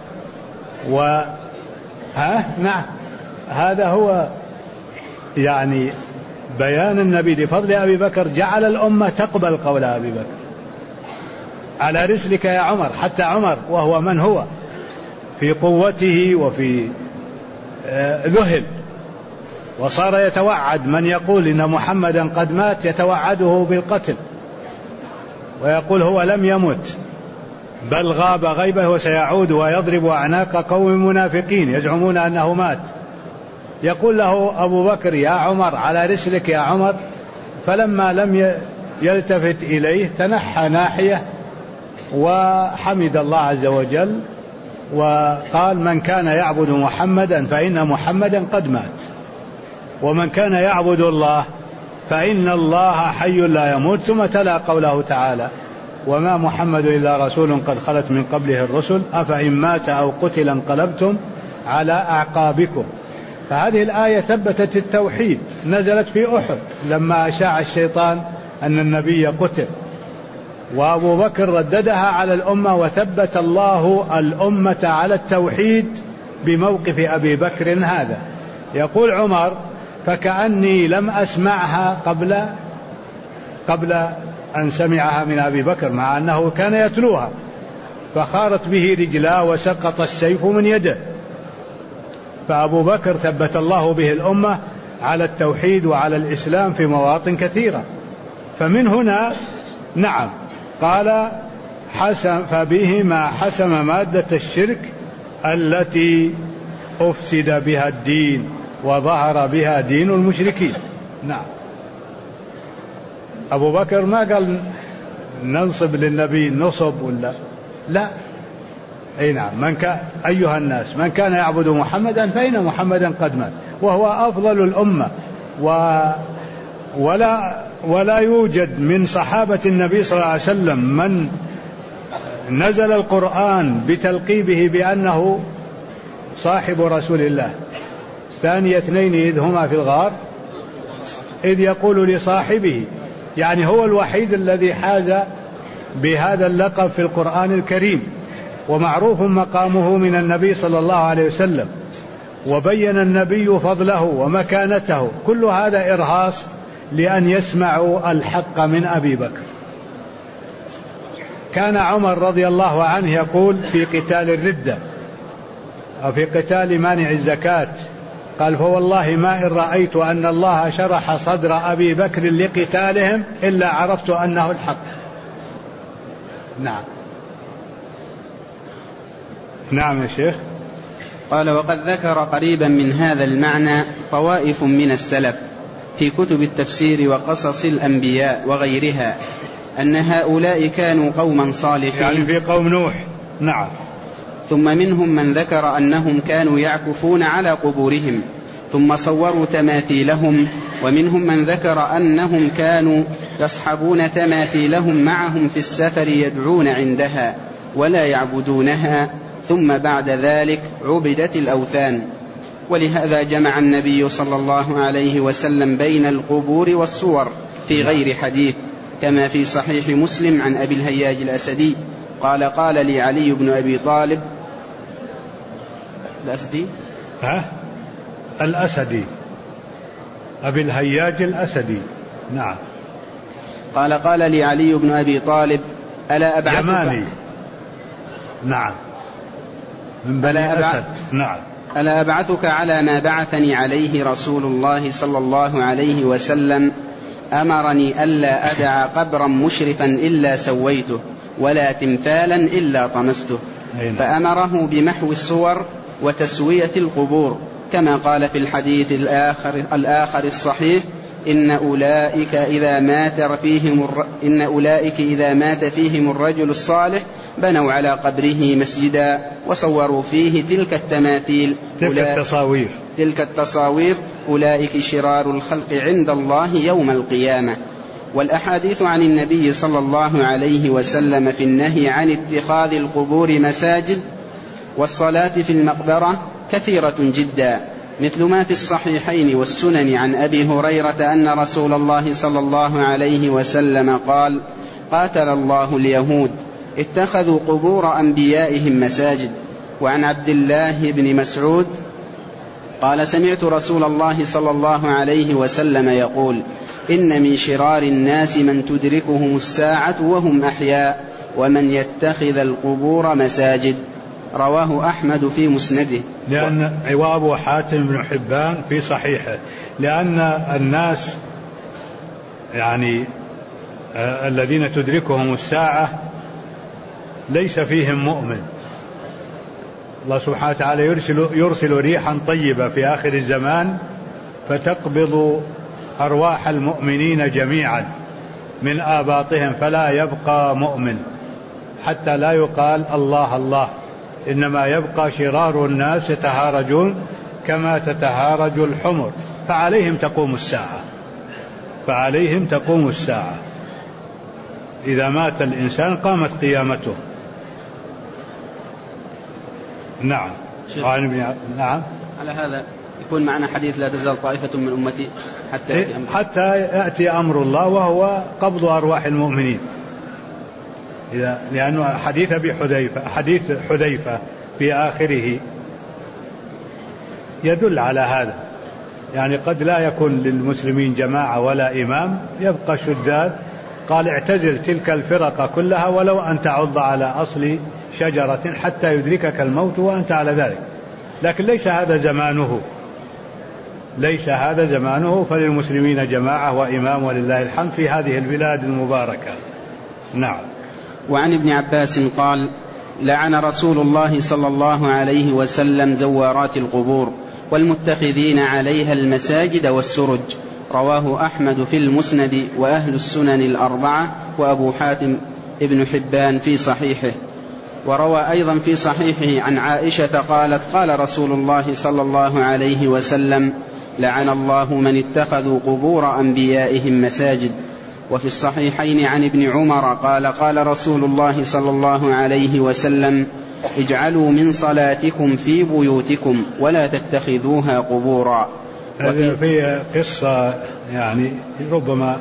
نعم، هذا هو يعني بيان النبي لفضل أبي بكر، جعل الأمة تقبل قول أبي بكر: على رسلك يا عمر. حتى عمر وهو من هو في قوته وفي ذهل، وصار يتوعد من يقول إن محمدا قد مات، يتوعده بالقتل ويقول هو لم يمت بل غاب غيبه وسيعود ويضرب أعناق قوم منافقين يزعمون أنه مات. يقول له أبو بكر: يا عمر على رسلك يا عمر. فلما لم يلتفت إليه تنحى ناحية وحمد الله عز وجل وقال: من كان يعبد محمدا فإن محمدا قد مات، ومن كان يعبد الله فإن الله حي لا يموت. ثم تلا قوله تعالى: وما محمد إلا رسول قد خلت من قبله الرسل أفإن مات أو قتل انقلبتم على أعقابكم. فهذه الآية ثبتت التوحيد، نزلت في أحد لما أشاع الشيطان أن النبي قتل، وأبو بكر رددها على الأمة، وثبت الله الأمة على التوحيد بموقف أبي بكر هذا. يقول عمر: فكأني لم أسمعها قبل أن سمعها من أبي بكر، مع أنه كان يتلوها، فخارت به رجلاه وسقط السيف من يده. فأبو بكر ثبت الله به الأمة على التوحيد وعلى الإسلام في مواطن كثيرة. فمن هنا نعم قال: فبه ما حسم مادة الشرك التي أفسد بها الدين وظهر بها دين المشركين. نعم، أبو بكر ما قال ننصب للنبي نصب ولا لا. أي نعم، أيها الناس من كان يعبد محمدا فإن محمدا قد مات، وهو أفضل الأمة، ولا يوجد من صحابة النبي صلى الله عليه وسلم من نزل القرآن بتلقيبه بأنه صاحب رسول الله. ثاني اثنين إذ هما في الغار إذ يقول لصاحبه، يعني هو الوحيد الذي حاز بهذا اللقب في القرآن الكريم، ومعروف مقامه من النبي صلى الله عليه وسلم، وبين النبي فضله ومكانته. كل هذا إرهاص لأن يسمعوا الحق من أبي بكر. كان عمر رضي الله عنه يقول في قتال الردة أو في قتال مانع الزكاة، قال: فوالله ما إن رأيت أن الله شرح صدر أبي بكر لقتالهم إلا عرفت أنه الحق. نعم. نعم يا شيخ. قال: وقد ذكر قريبا من هذا المعنى طوائف من السلف في كتب التفسير وقصص الأنبياء وغيرها، أن هؤلاء كانوا قوما صالحين، يعني في قوم نوح. نعم. ثم منهم من ذكر أنهم كانوا يعكفون على قبورهم ثم صوروا تماثيلهم، ومنهم من ذكر أنهم كانوا يصحبون تماثيلهم معهم في السفر يدعون عندها ولا يعبدونها، ثم بعد ذلك عبدت الأوثان. ولهذا جمع النبي صلى الله عليه وسلم بين القبور والصور في غير حديث، كما في صحيح مسلم عن أبي الهياج الأسدي قال: قال لي علي بن أبي طالب: الأسدي؟ الأسدي، أبي الهياج الأسدي. نعم. قال لي علي بن أبي طالب ألا أبعثك؟ يماني. نعم، من بني أسد. نعم. ألا أبعثك على ما بعثني عليه رسول الله صلى الله عليه وسلم؟ أمرني ألا أدع قبرا مشرفا إلا سويته ولا تمثالا إلا طمسته. فأمره بمحو الصور وتسوية القبور، كما قال في الحديث الآخر الصحيح: إن أولئك إذا مات فيهم الرجل الصالح بنوا على قبره مسجدا وصوروا فيه تلك التصاوير أولئك شرار الخلق عند الله يوم القيامة. والأحاديث عن النبي صلى الله عليه وسلم في النهي عن اتخاذ القبور مساجد والصلاة في المقبرة كثيرة جدا، مثل ما في الصحيحين والسنن عن أبي هريرة أن رسول الله صلى الله عليه وسلم قال: قاتل الله اليهود اتخذوا قبور أنبيائهم مساجد. وعن عبد الله بن مسعود قال: سمعت رسول الله صلى الله عليه وسلم يقول: إن من شرار الناس من تدركهم الساعة وهم أحياء ومن يتخذ القبور مساجد. رواه أحمد في مسنده. وأبو حاتم بن حبان في صحيحه، لأن الناس يعني الذين تدركهم الساعة ليس فيهم مؤمن. الله سبحانه وتعالى يرسل ريحا طيبة في آخر الزمان فتقبض أرواح المؤمنين جميعا من آباطهم، فلا يبقى مؤمن حتى لا يقال الله الله، إنما يبقى شرار الناس يتهارجون كما تتهارج الحمر، فعليهم تقوم الساعة. إذا مات الإنسان قامت قيامته. نعم. نعم. على هذا يكون معنا حديث: لا تزال طائفة من أمتي حتى يأتي أمر الله، وهو قبض أرواح المؤمنين. لأنه حديث حذيفة في آخره يدل على هذا، يعني قد لا يكون للمسلمين جماعة ولا إمام، يبقى شذاذ. قال: اعتزل تلك الفرق كلها ولو أن تعض على أصل شجرة حتى يدركك الموت وأنت على ذلك. لكن ليس هذا زمانه، فللمسلمين جماعة وإمام ولله الحمد في هذه البلاد المباركة. نعم. وعن ابن عباس قال: لعن رسول الله صلى الله عليه وسلم زوارات القبور والمتخذين عليها المساجد والسرج. رواه أحمد في المسند وأهل السنن الأربعة وأبو حاتم ابن حبان في صحيحه. وروى أيضا في صحيحه عن عائشة قالت: قال رسول الله صلى الله عليه وسلم: لعن الله من اتخذوا قبور أنبيائهم مساجد. وفي الصحيحين عن ابن عمر قال: قال رسول الله صلى الله عليه وسلم: اجعلوا من صلاتكم في بيوتكم ولا تتخذوها قبورا. هذه في قصة يعني ربما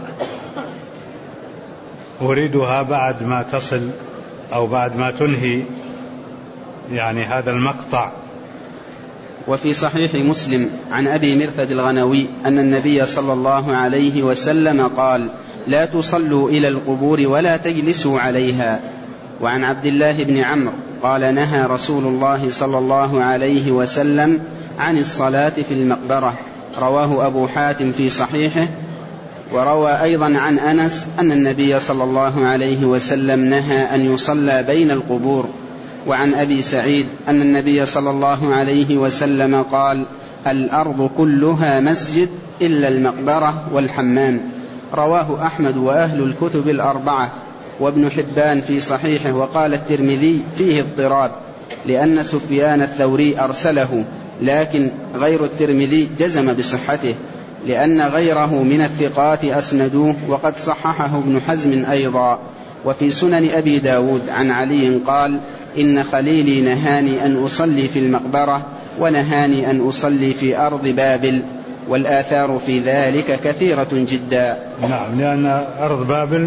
أريدها بعد ما تصل أو بعد ما تنهي يعني هذا المقطع. وفي صحيح مسلم عن أبي مرثد الغنوي أن النبي صلى الله عليه وسلم قال: لا تصلوا إلى القبور ولا تجلسوا عليها. وعن عبد الله بن عمرو قال: نهى رسول الله صلى الله عليه وسلم عن الصلاة في المقبرة. رواه أبو حاتم في صحيحه. وروى أيضا عن أنس أن النبي صلى الله عليه وسلم نهى أن يصلى بين القبور. وعن أبي سعيد أن النبي صلى الله عليه وسلم قال: الأرض كلها مسجد إلا المقبرة والحمام. رواه أحمد وأهل الكتب الأربعة وابن حبان في صحيحه. وقال الترمذي: فيه اضطراب، لأن سفيان الثوري أرسله، لكن غير الترمذي جزم بصحته، لأن غيره من الثقات أسندوه، وقد صححه ابن حزم أيضا. وفي سنن أبي داود عن علي قال: إن خليلي نهاني أن أصلي في المقبرة ونهاني أن أصلي في أرض بابل. والآثار في ذلك كثيرة جدا. نعم، لأن أرض بابل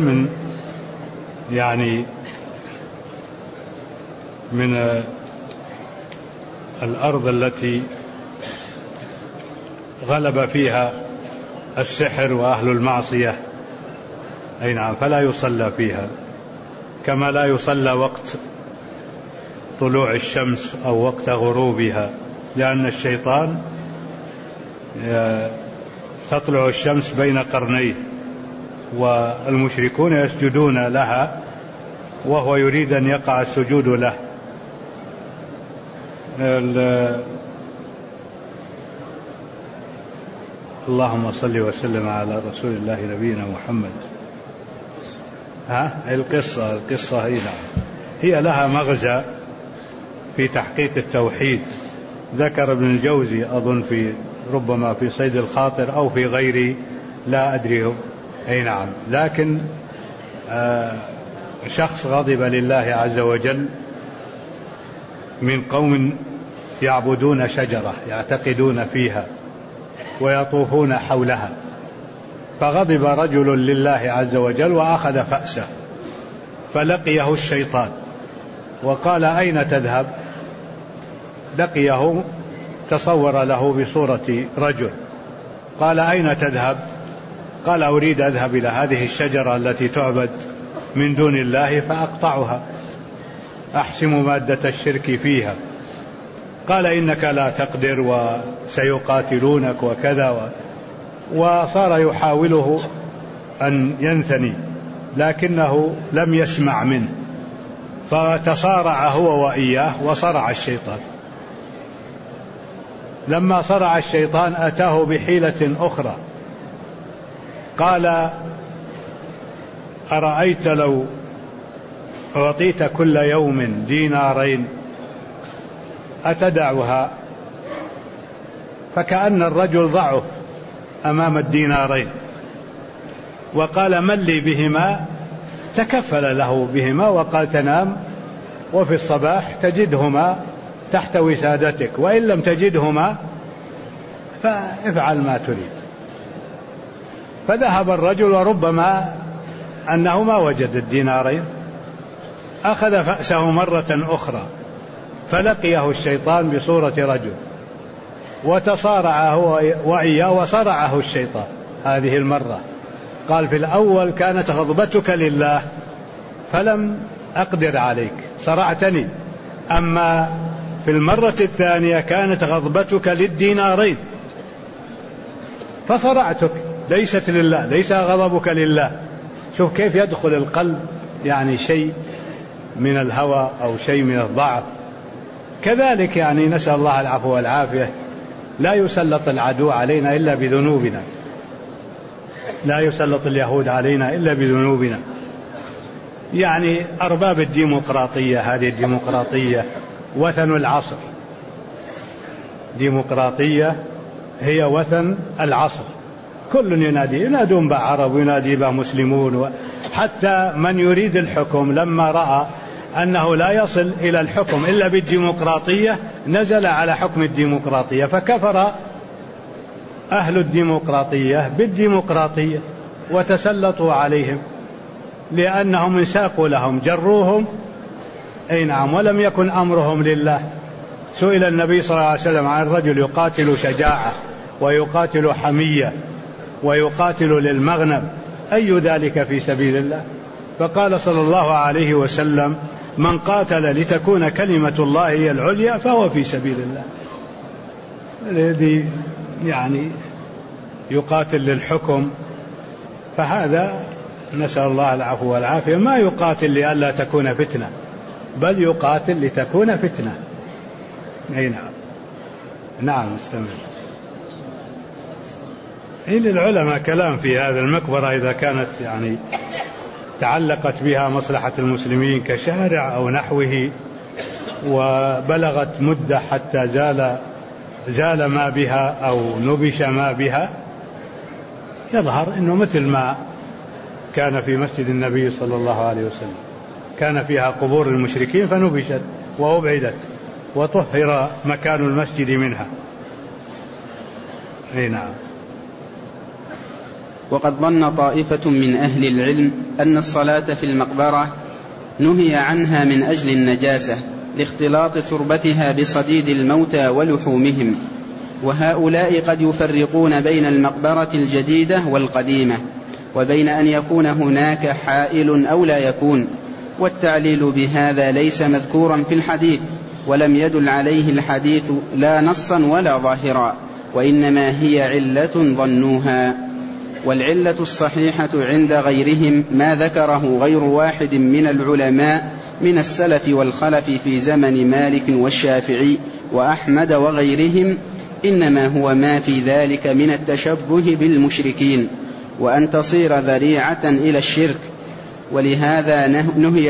من الأرض التي غلب فيها السحر وأهل المعصية، أي نعم، فلا يصلى فيها، كما لا يصلى وقت طلوع الشمس أو وقت غروبها، لأن الشيطان تطلع الشمس بين قرنيه والمشركون يسجدون لها وهو يريد أن يقع السجود له. اللهم صل وسلم على رسول الله نبينا محمد. القصة هي لها مغزى في تحقيق التوحيد. ذكر ابن الجوزي أظن ربما في صيد الخاطر أو في غيره، لا أدري، أي نعم، لكن شخص غضب لله عز وجل من قوم يعبدون شجرة يعتقدون فيها ويطوفون حولها، فغضب رجل لله عز وجل وأخذ فأسه، فلقيه الشيطان وقال: أين تذهب؟ لقيه، تصور له بصورة رجل، قال: أين تذهب؟ قال: أريد أذهب إلى هذه الشجرة التي تعبد من دون الله فأقطعها، أحسم مادة الشرك فيها. قال: إنك لا تقدر وسيقاتلونك وكذا، وصار يحاوله أن ينثني لكنه لم يسمع منه، فتصارع هو وإياه وصرع الشيطان. لما صرع الشيطان أتاه بحيلة أخرى، قال: أرأيت لو أعطيت كل يوم دينارين أتدعها؟ فكأن الرجل ضعف أمام الدينارين، وقال: من لي بهما؟ تكفل له بهما وقال: تنام وفي الصباح تجدهما تحت وسادتك، وإن لم تجدهما فافعل ما تريد. فذهب الرجل، وربما أنه ما وجد الدينارين، أخذ فأسه مرة أخرى، فلقيه الشيطان بصورة رجل وتصارع هو وإياه وصرعه الشيطان هذه المرة. قال: في الأول كانت غضبتك لله فلم أقدر عليك، صرعتني، أما في المرة الثانية كانت غضبتك للدينارين فصرعتك، ليست لله، ليس غضبك لله. شوف كيف يدخل القلب يعني شيء من الهوى أو شيء من الضعف. كذلك يعني نسأل الله العفو والعافية، لا يسلط العدو علينا إلا بذنوبنا، لا يسلط اليهود علينا إلا بذنوبنا. يعني أرباب الديمقراطية، هذه الديمقراطية وثن العصر، ديمقراطية هي وثن العصر، كل ينادون به عرب وينادي به مسلمون، حتى من يريد الحكم لما رأى أنه لا يصل إلى الحكم إلا بالديمقراطية نزل على حكم الديمقراطية، فكفر أهل الديمقراطية بالديمقراطية وتسلطوا عليهم لأنهم انساقوا لهم، جروهم، أي نعم، ولم يكن أمرهم لله. سئل النبي صلى الله عليه وسلم عن رجل يقاتل شجاعة ويقاتل حمية ويقاتل للمغنم، أي ذلك في سبيل الله؟ فقال صلى الله عليه وسلم: من قاتل لتكون كلمة الله هي العليا فهو في سبيل الله. الذي يعني يقاتل للحكم فهذا نسأل الله العفو والعافية، ما يقاتل لئلا تكون فتنة، بل يقاتل لتكون فتنة. أي نعم، نعم، استمر. للعلماء كلام في هذا المقبرة إذا كانت يعني تعلقت بها مصلحة المسلمين كشارع أو نحوه، وبلغت مدة حتى زال ما بها أو نبش ما بها، يظهر أنه مثل ما كان في مسجد النبي صلى الله عليه وسلم، كان فيها قبور المشركين فنبشت وأبعدت وطهر مكان المسجد منها. أي نعم. وقد ظن طائفة من أهل العلم أن الصلاة في المقبرة نهي عنها من أجل النجاسة، لاختلاط تربتها بصديد الموتى ولحومهم، وهؤلاء قد يفرقون بين المقبرة الجديدة والقديمة، وبين أن يكون هناك حائل أو لا يكون، والتعليل بهذا ليس مذكورا في الحديث، ولم يدل عليه الحديث لا نصا ولا ظاهرا، وإنما هي علة ظنوها. والعلة الصحيحة عند غيرهم ما ذكره غير واحد من العلماء من السلف والخلف في زمن مالك والشافعي وأحمد وغيرهم، إنما هو ما في ذلك من التشبه بالمشركين، وأن تصير ذريعة إلى الشرك. ولهذا نهى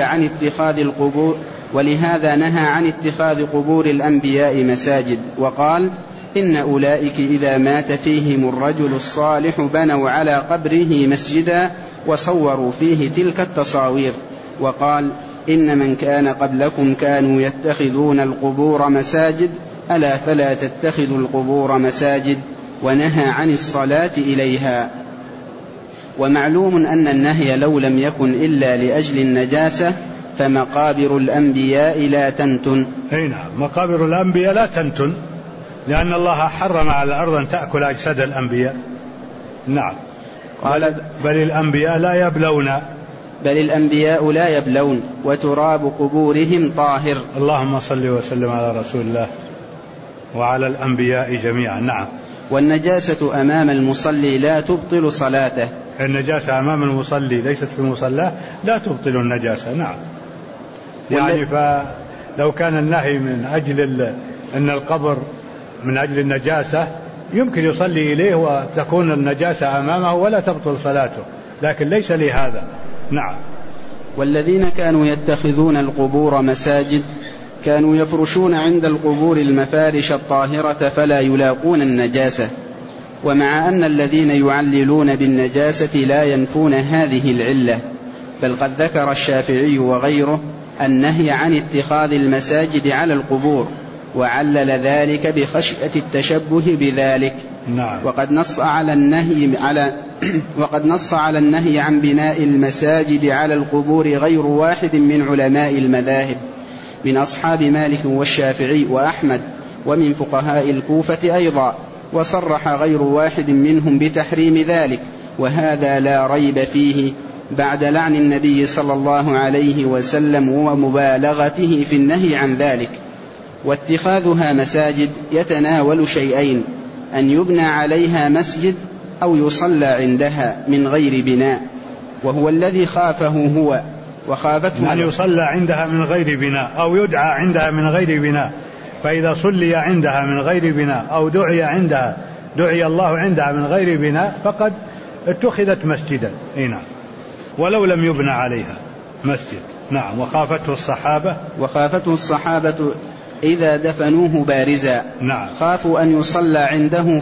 عن اتخاذ قبور الأنبياء مساجد، وقال: إن أولئك إذا مات فيهم الرجل الصالح بنوا على قبره مسجدا وصوروا فيه تلك التصاوير. وقال: إن من كان قبلكم كانوا يتخذون القبور مساجد، ألا فلا تتخذوا القبور مساجد، ونهى عن الصلاة إليها. ومعلوم أن النهي لو لم يكن إلا لأجل النجاسة فمقابر الأنبياء لا تنتن. نعم، مقابر الأنبياء لا تنتن، لأن الله حرم على الأرض أن تأكل أجساد الأنبياء. نعم. بل الأنبياء لا يبلون وتراب قبورهم طاهر. اللهم صل وسلم على رسول الله وعلى الأنبياء جميعا. نعم. والنجاسة أمام المصلي لا تبطل صلاته. النجاسة أمام المصلي ليست في مصلاه لا تبطل النجاسة. نعم. يعني فلو كان النهي من أجل أن القبر من أجل النجاسة يمكن يصلي إليه وتكون النجاسة أمامه ولا تبطل صلاته، لكن ليس لهذا. نعم. والذين كانوا يتخذون القبور مساجد كانوا يفرشون عند القبور المفارش الطاهرة فلا يلاقون النجاسة. ومع أن الذين يعللون بالنجاسة لا ينفون هذه العلة، بل قد ذكر الشافعي وغيره النهي عن اتخاذ المساجد على القبور، وعلل ذلك بخشية التشبه بذلك. نعم. وقد نص على النهي عن بناء المساجد على القبور غير واحد من علماء المذاهب من أصحاب مالك والشافعي وأحمد، ومن فقهاء الكوفة أيضا، وصرح غير واحد منهم بتحريم ذلك، وهذا لا ريب فيه بعد لعن النبي صلى الله عليه وسلم ومبالغته في النهي عن ذلك. واتخاذها مساجد يتناول شيئين: أن يبنى عليها مسجد أو يصلى عندها من غير بناء، وهو الذي خافه هو وخافته أن يصلى عندها من غير بناء أو يدعى عندها من غير بناء. فإذا صلي عندها من غير بناء أو دعي الله عندها من غير بناء فقد اتخذت مسجدا. نعم. ولو لم يبنى عليها مسجد. نعم. وخافته الصحابة إذا دفنوه بارزا. نعم. خافوا أن يصلى عنده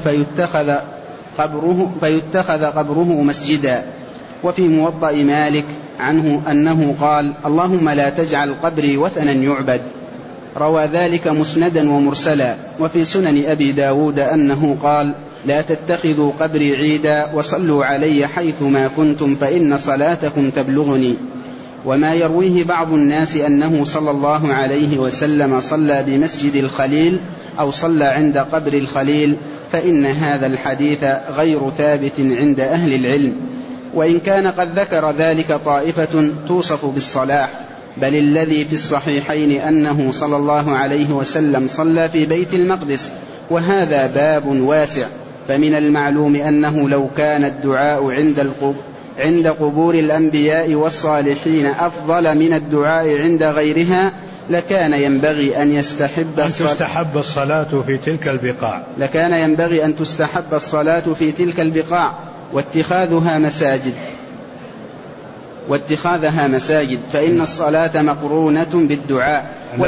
فيتخذ قبره مسجدا. وفي موطأ مالك عنه أنه قال: اللهم لا تجعل قبري وثنا يعبد. روى ذلك مسندا ومرسلا. وفي سنن أبي داود أنه قال: لا تتخذوا قبري عيدا وصلوا علي حيثما كنتم فإن صلاتكم تبلغني. وما يرويه بعض الناس أنه صلى الله عليه وسلم صلى بمسجد الخليل أو صلى عند قبر الخليل، فإن هذا الحديث غير ثابت عند أهل العلم، وإن كان قد ذكر ذلك طائفة توصف بالصلاح. بل الذي في الصحيحين أنه صلى الله عليه وسلم صلى في بيت المقدس، وهذا باب واسع. فمن المعلوم أنه لو كان الدعاء عند قبور الأنبياء والصالحين أفضل من الدعاء عند غيرها لكان ينبغي أن تستحب الصلاة في تلك البقاع واتخاذها مساجد فإن الصلاة مقرونة بالدعاء.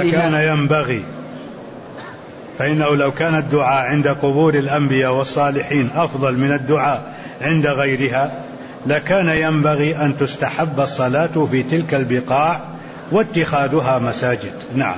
فإنه لو كان الدعاء عند قبور الأنبياء والصالحين أفضل من الدعاء عند غيرها لكان ينبغي أن تستحب الصلاة في تلك البقاع واتخاذها مساجد. نعم.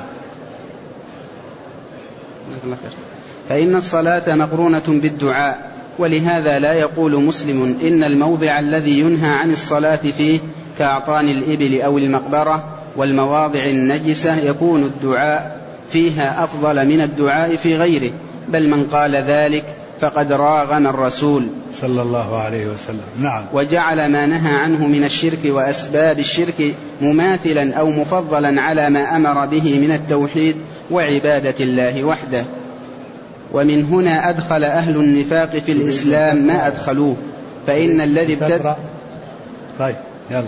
فإن الصلاة مقرونة بالدعاء، ولهذا لا يقول مسلم إن الموضع الذي ينهى عن الصلاة فيه كأعطان الإبل أو المقبرة والمواضع النجسة يكون الدعاء فيها أفضل من الدعاء في غيره، بل من قال ذلك فقد راغم الرسول صلى الله عليه وسلم. نعم. وجعل ما نهى عنه من الشرك وأسباب الشرك مماثلا أو مفضلا على ما أمر به من التوحيد وعبادة الله وحده. ومن هنا أدخل أهل النفاق في الإسلام ما أدخلوه، فإن الذي ابتدع. طيب يلا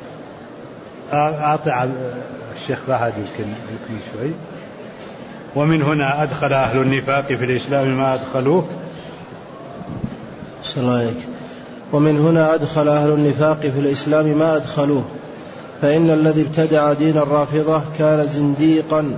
أعطي الشيخ فهد يمكن شوي. ومن هنا أدخل أهل النفاق في الإسلام ما أدخلوه. ومن هنا أدخل أهل النفاق في الإسلام ما أدخلوه، فإن الذي ابتدع دين الرافضة كان زنديقا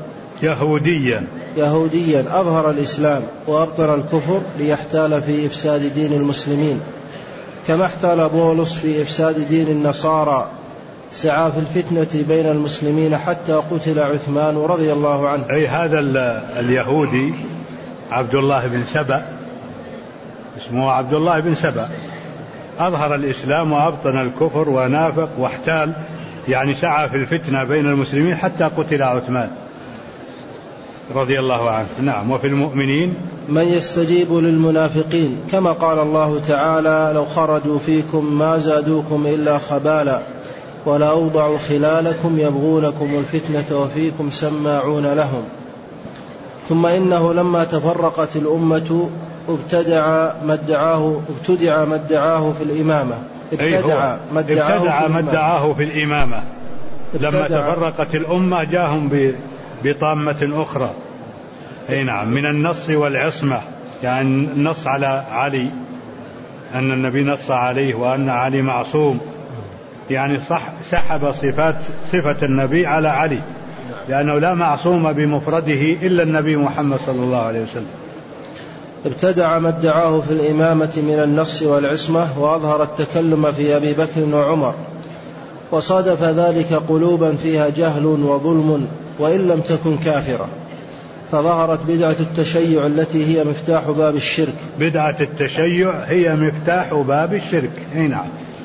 يهوديا أظهر الإسلام وأبطل الكفر ليحتال في إفساد دين المسلمين، كما احتال بولس في إفساد دين النصارى، سعى في الفتنة بين المسلمين حتى قتل عثمان رضي الله عنه. أي هذا اليهودي عبد الله بن سبأ، اسمه عبد الله بن سبأ، أظهر الإسلام وأبطن الكفر ونافق واحتال، يعني سعى في الفتنة بين المسلمين حتى قتل عثمان رضي الله عنه. نعم. وفي المؤمنين من يستجيب للمنافقين، كما قال الله تعالى: لو خرجوا فيكم ما زادوكم إلا خبالا ولا أوضعوا خلالكم يبغونكم الفتنة وفيكم سماعون لهم. ثم إنه لما تفرقت الأمة ابتدع ما ادعاه في الإمامة. لما تفرقت الأمة جاءهم بطامة أخرى. أي نعم. من النص والعصمة، يعني النص على علي، أن النبي نص عليه وأن علي معصوم، يعني سحب صفة النبي على علي، لأنه لا معصوم بمفرده إلا النبي محمد صلى الله عليه وسلم. ابتدع ما ادعاه في الإمامة من النص والعصمة، وأظهر التكلم في أبي بكر وعمر، وصادف ذلك قلوبا فيها جهل وظلم وإن لم تكن كافرة، فظهرت بدعة التشيع التي هي مفتاح باب الشرك. بدعة التشيع هي مفتاح باب الشرك. نعم.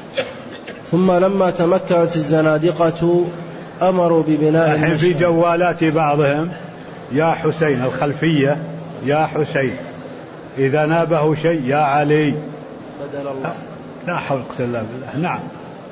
ثم لما تمكنت الزنادقة أمروا ببناء المشهد. في جوالات بعضهم يا حسين، الخلفية يا حسين، إذا نابه شيء يا علي، بدل الله. لا حول ولا قوة إلا بالله. نعم.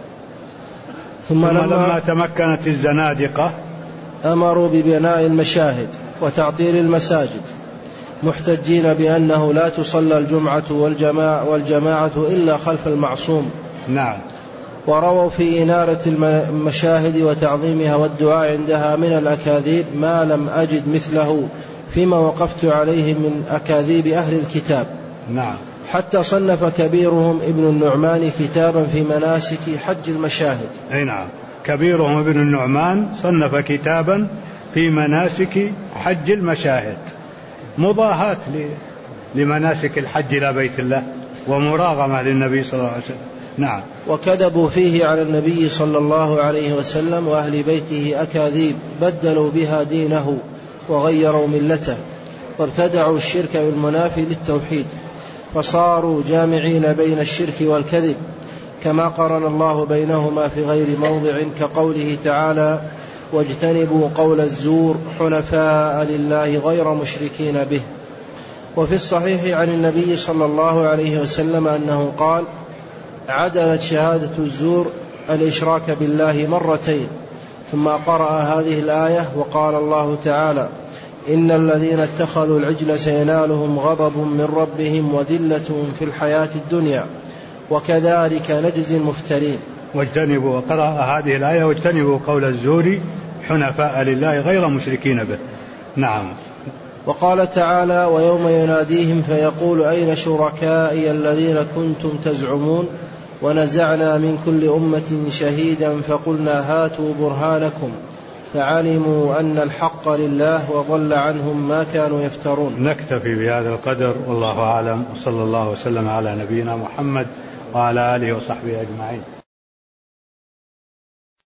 ثم لما تمكنت الزنادقة أمروا ببناء المشاهد وتعطيل المساجد، محتجين بأنه لا تصلى الجمعة والجماعة إلا خلف المعصوم. نعم. ورووا في إنارة المشاهد وتعظيمها والدعاء عندها من الأكاذيب ما لم أجد مثله فيما وقفت عليه من أكاذيب أهل الكتاب. نعم. حتى صنف كبيرهم ابن النعمان كتابا في مناسك حج المشاهد. أي نعم. كبيرهم ابن النعمان صنف كتابا في مناسك حج المشاهد، مضاهاة لمناسك الحج إلى بيت الله ومراغمة للنبي صلى الله عليه وسلم. نعم. وكذبوا فيه على النبي صلى الله عليه وسلم وأهل بيته أكاذيب بدلوا بها دينه وغيروا ملته، وابتدعوا الشرك بالمنافي للتوحيد، فصاروا جامعين بين الشرك والكذب، كما قرن الله بينهما في غير موضع، كقوله تعالى: واجتنبوا قول الزور حنفاء لله غير مشركين به. وفي الصحيح عن النبي صلى الله عليه وسلم أنه قال: عدلت شهادة الزور الإشراك بالله مرتين. ثم قرأ هذه الآية وقال الله تعالى: إن الذين اتخذوا العجل سينالهم غضب من ربهم وذلة في الحياة الدنيا وكذلك نجزي المفترين. واجتنبوا، وقرأ هذه الآية: واجتنبوا قول الزور حنفاء لله غير مشركين به. نعم. وقال تعالى: ويوم يناديهم فيقول أين شركائي الذين كنتم تزعمون ونزعنا من كل أمة شهيدا فقلنا هاتوا برهانكم فعلموا أن الحق لله وضل عنهم ما كانوا يفترون. نكتفي بهذا القدر، والله أعلم، وصلى الله وسلم على نبينا محمد وعلى آله وصحبه أجمعين.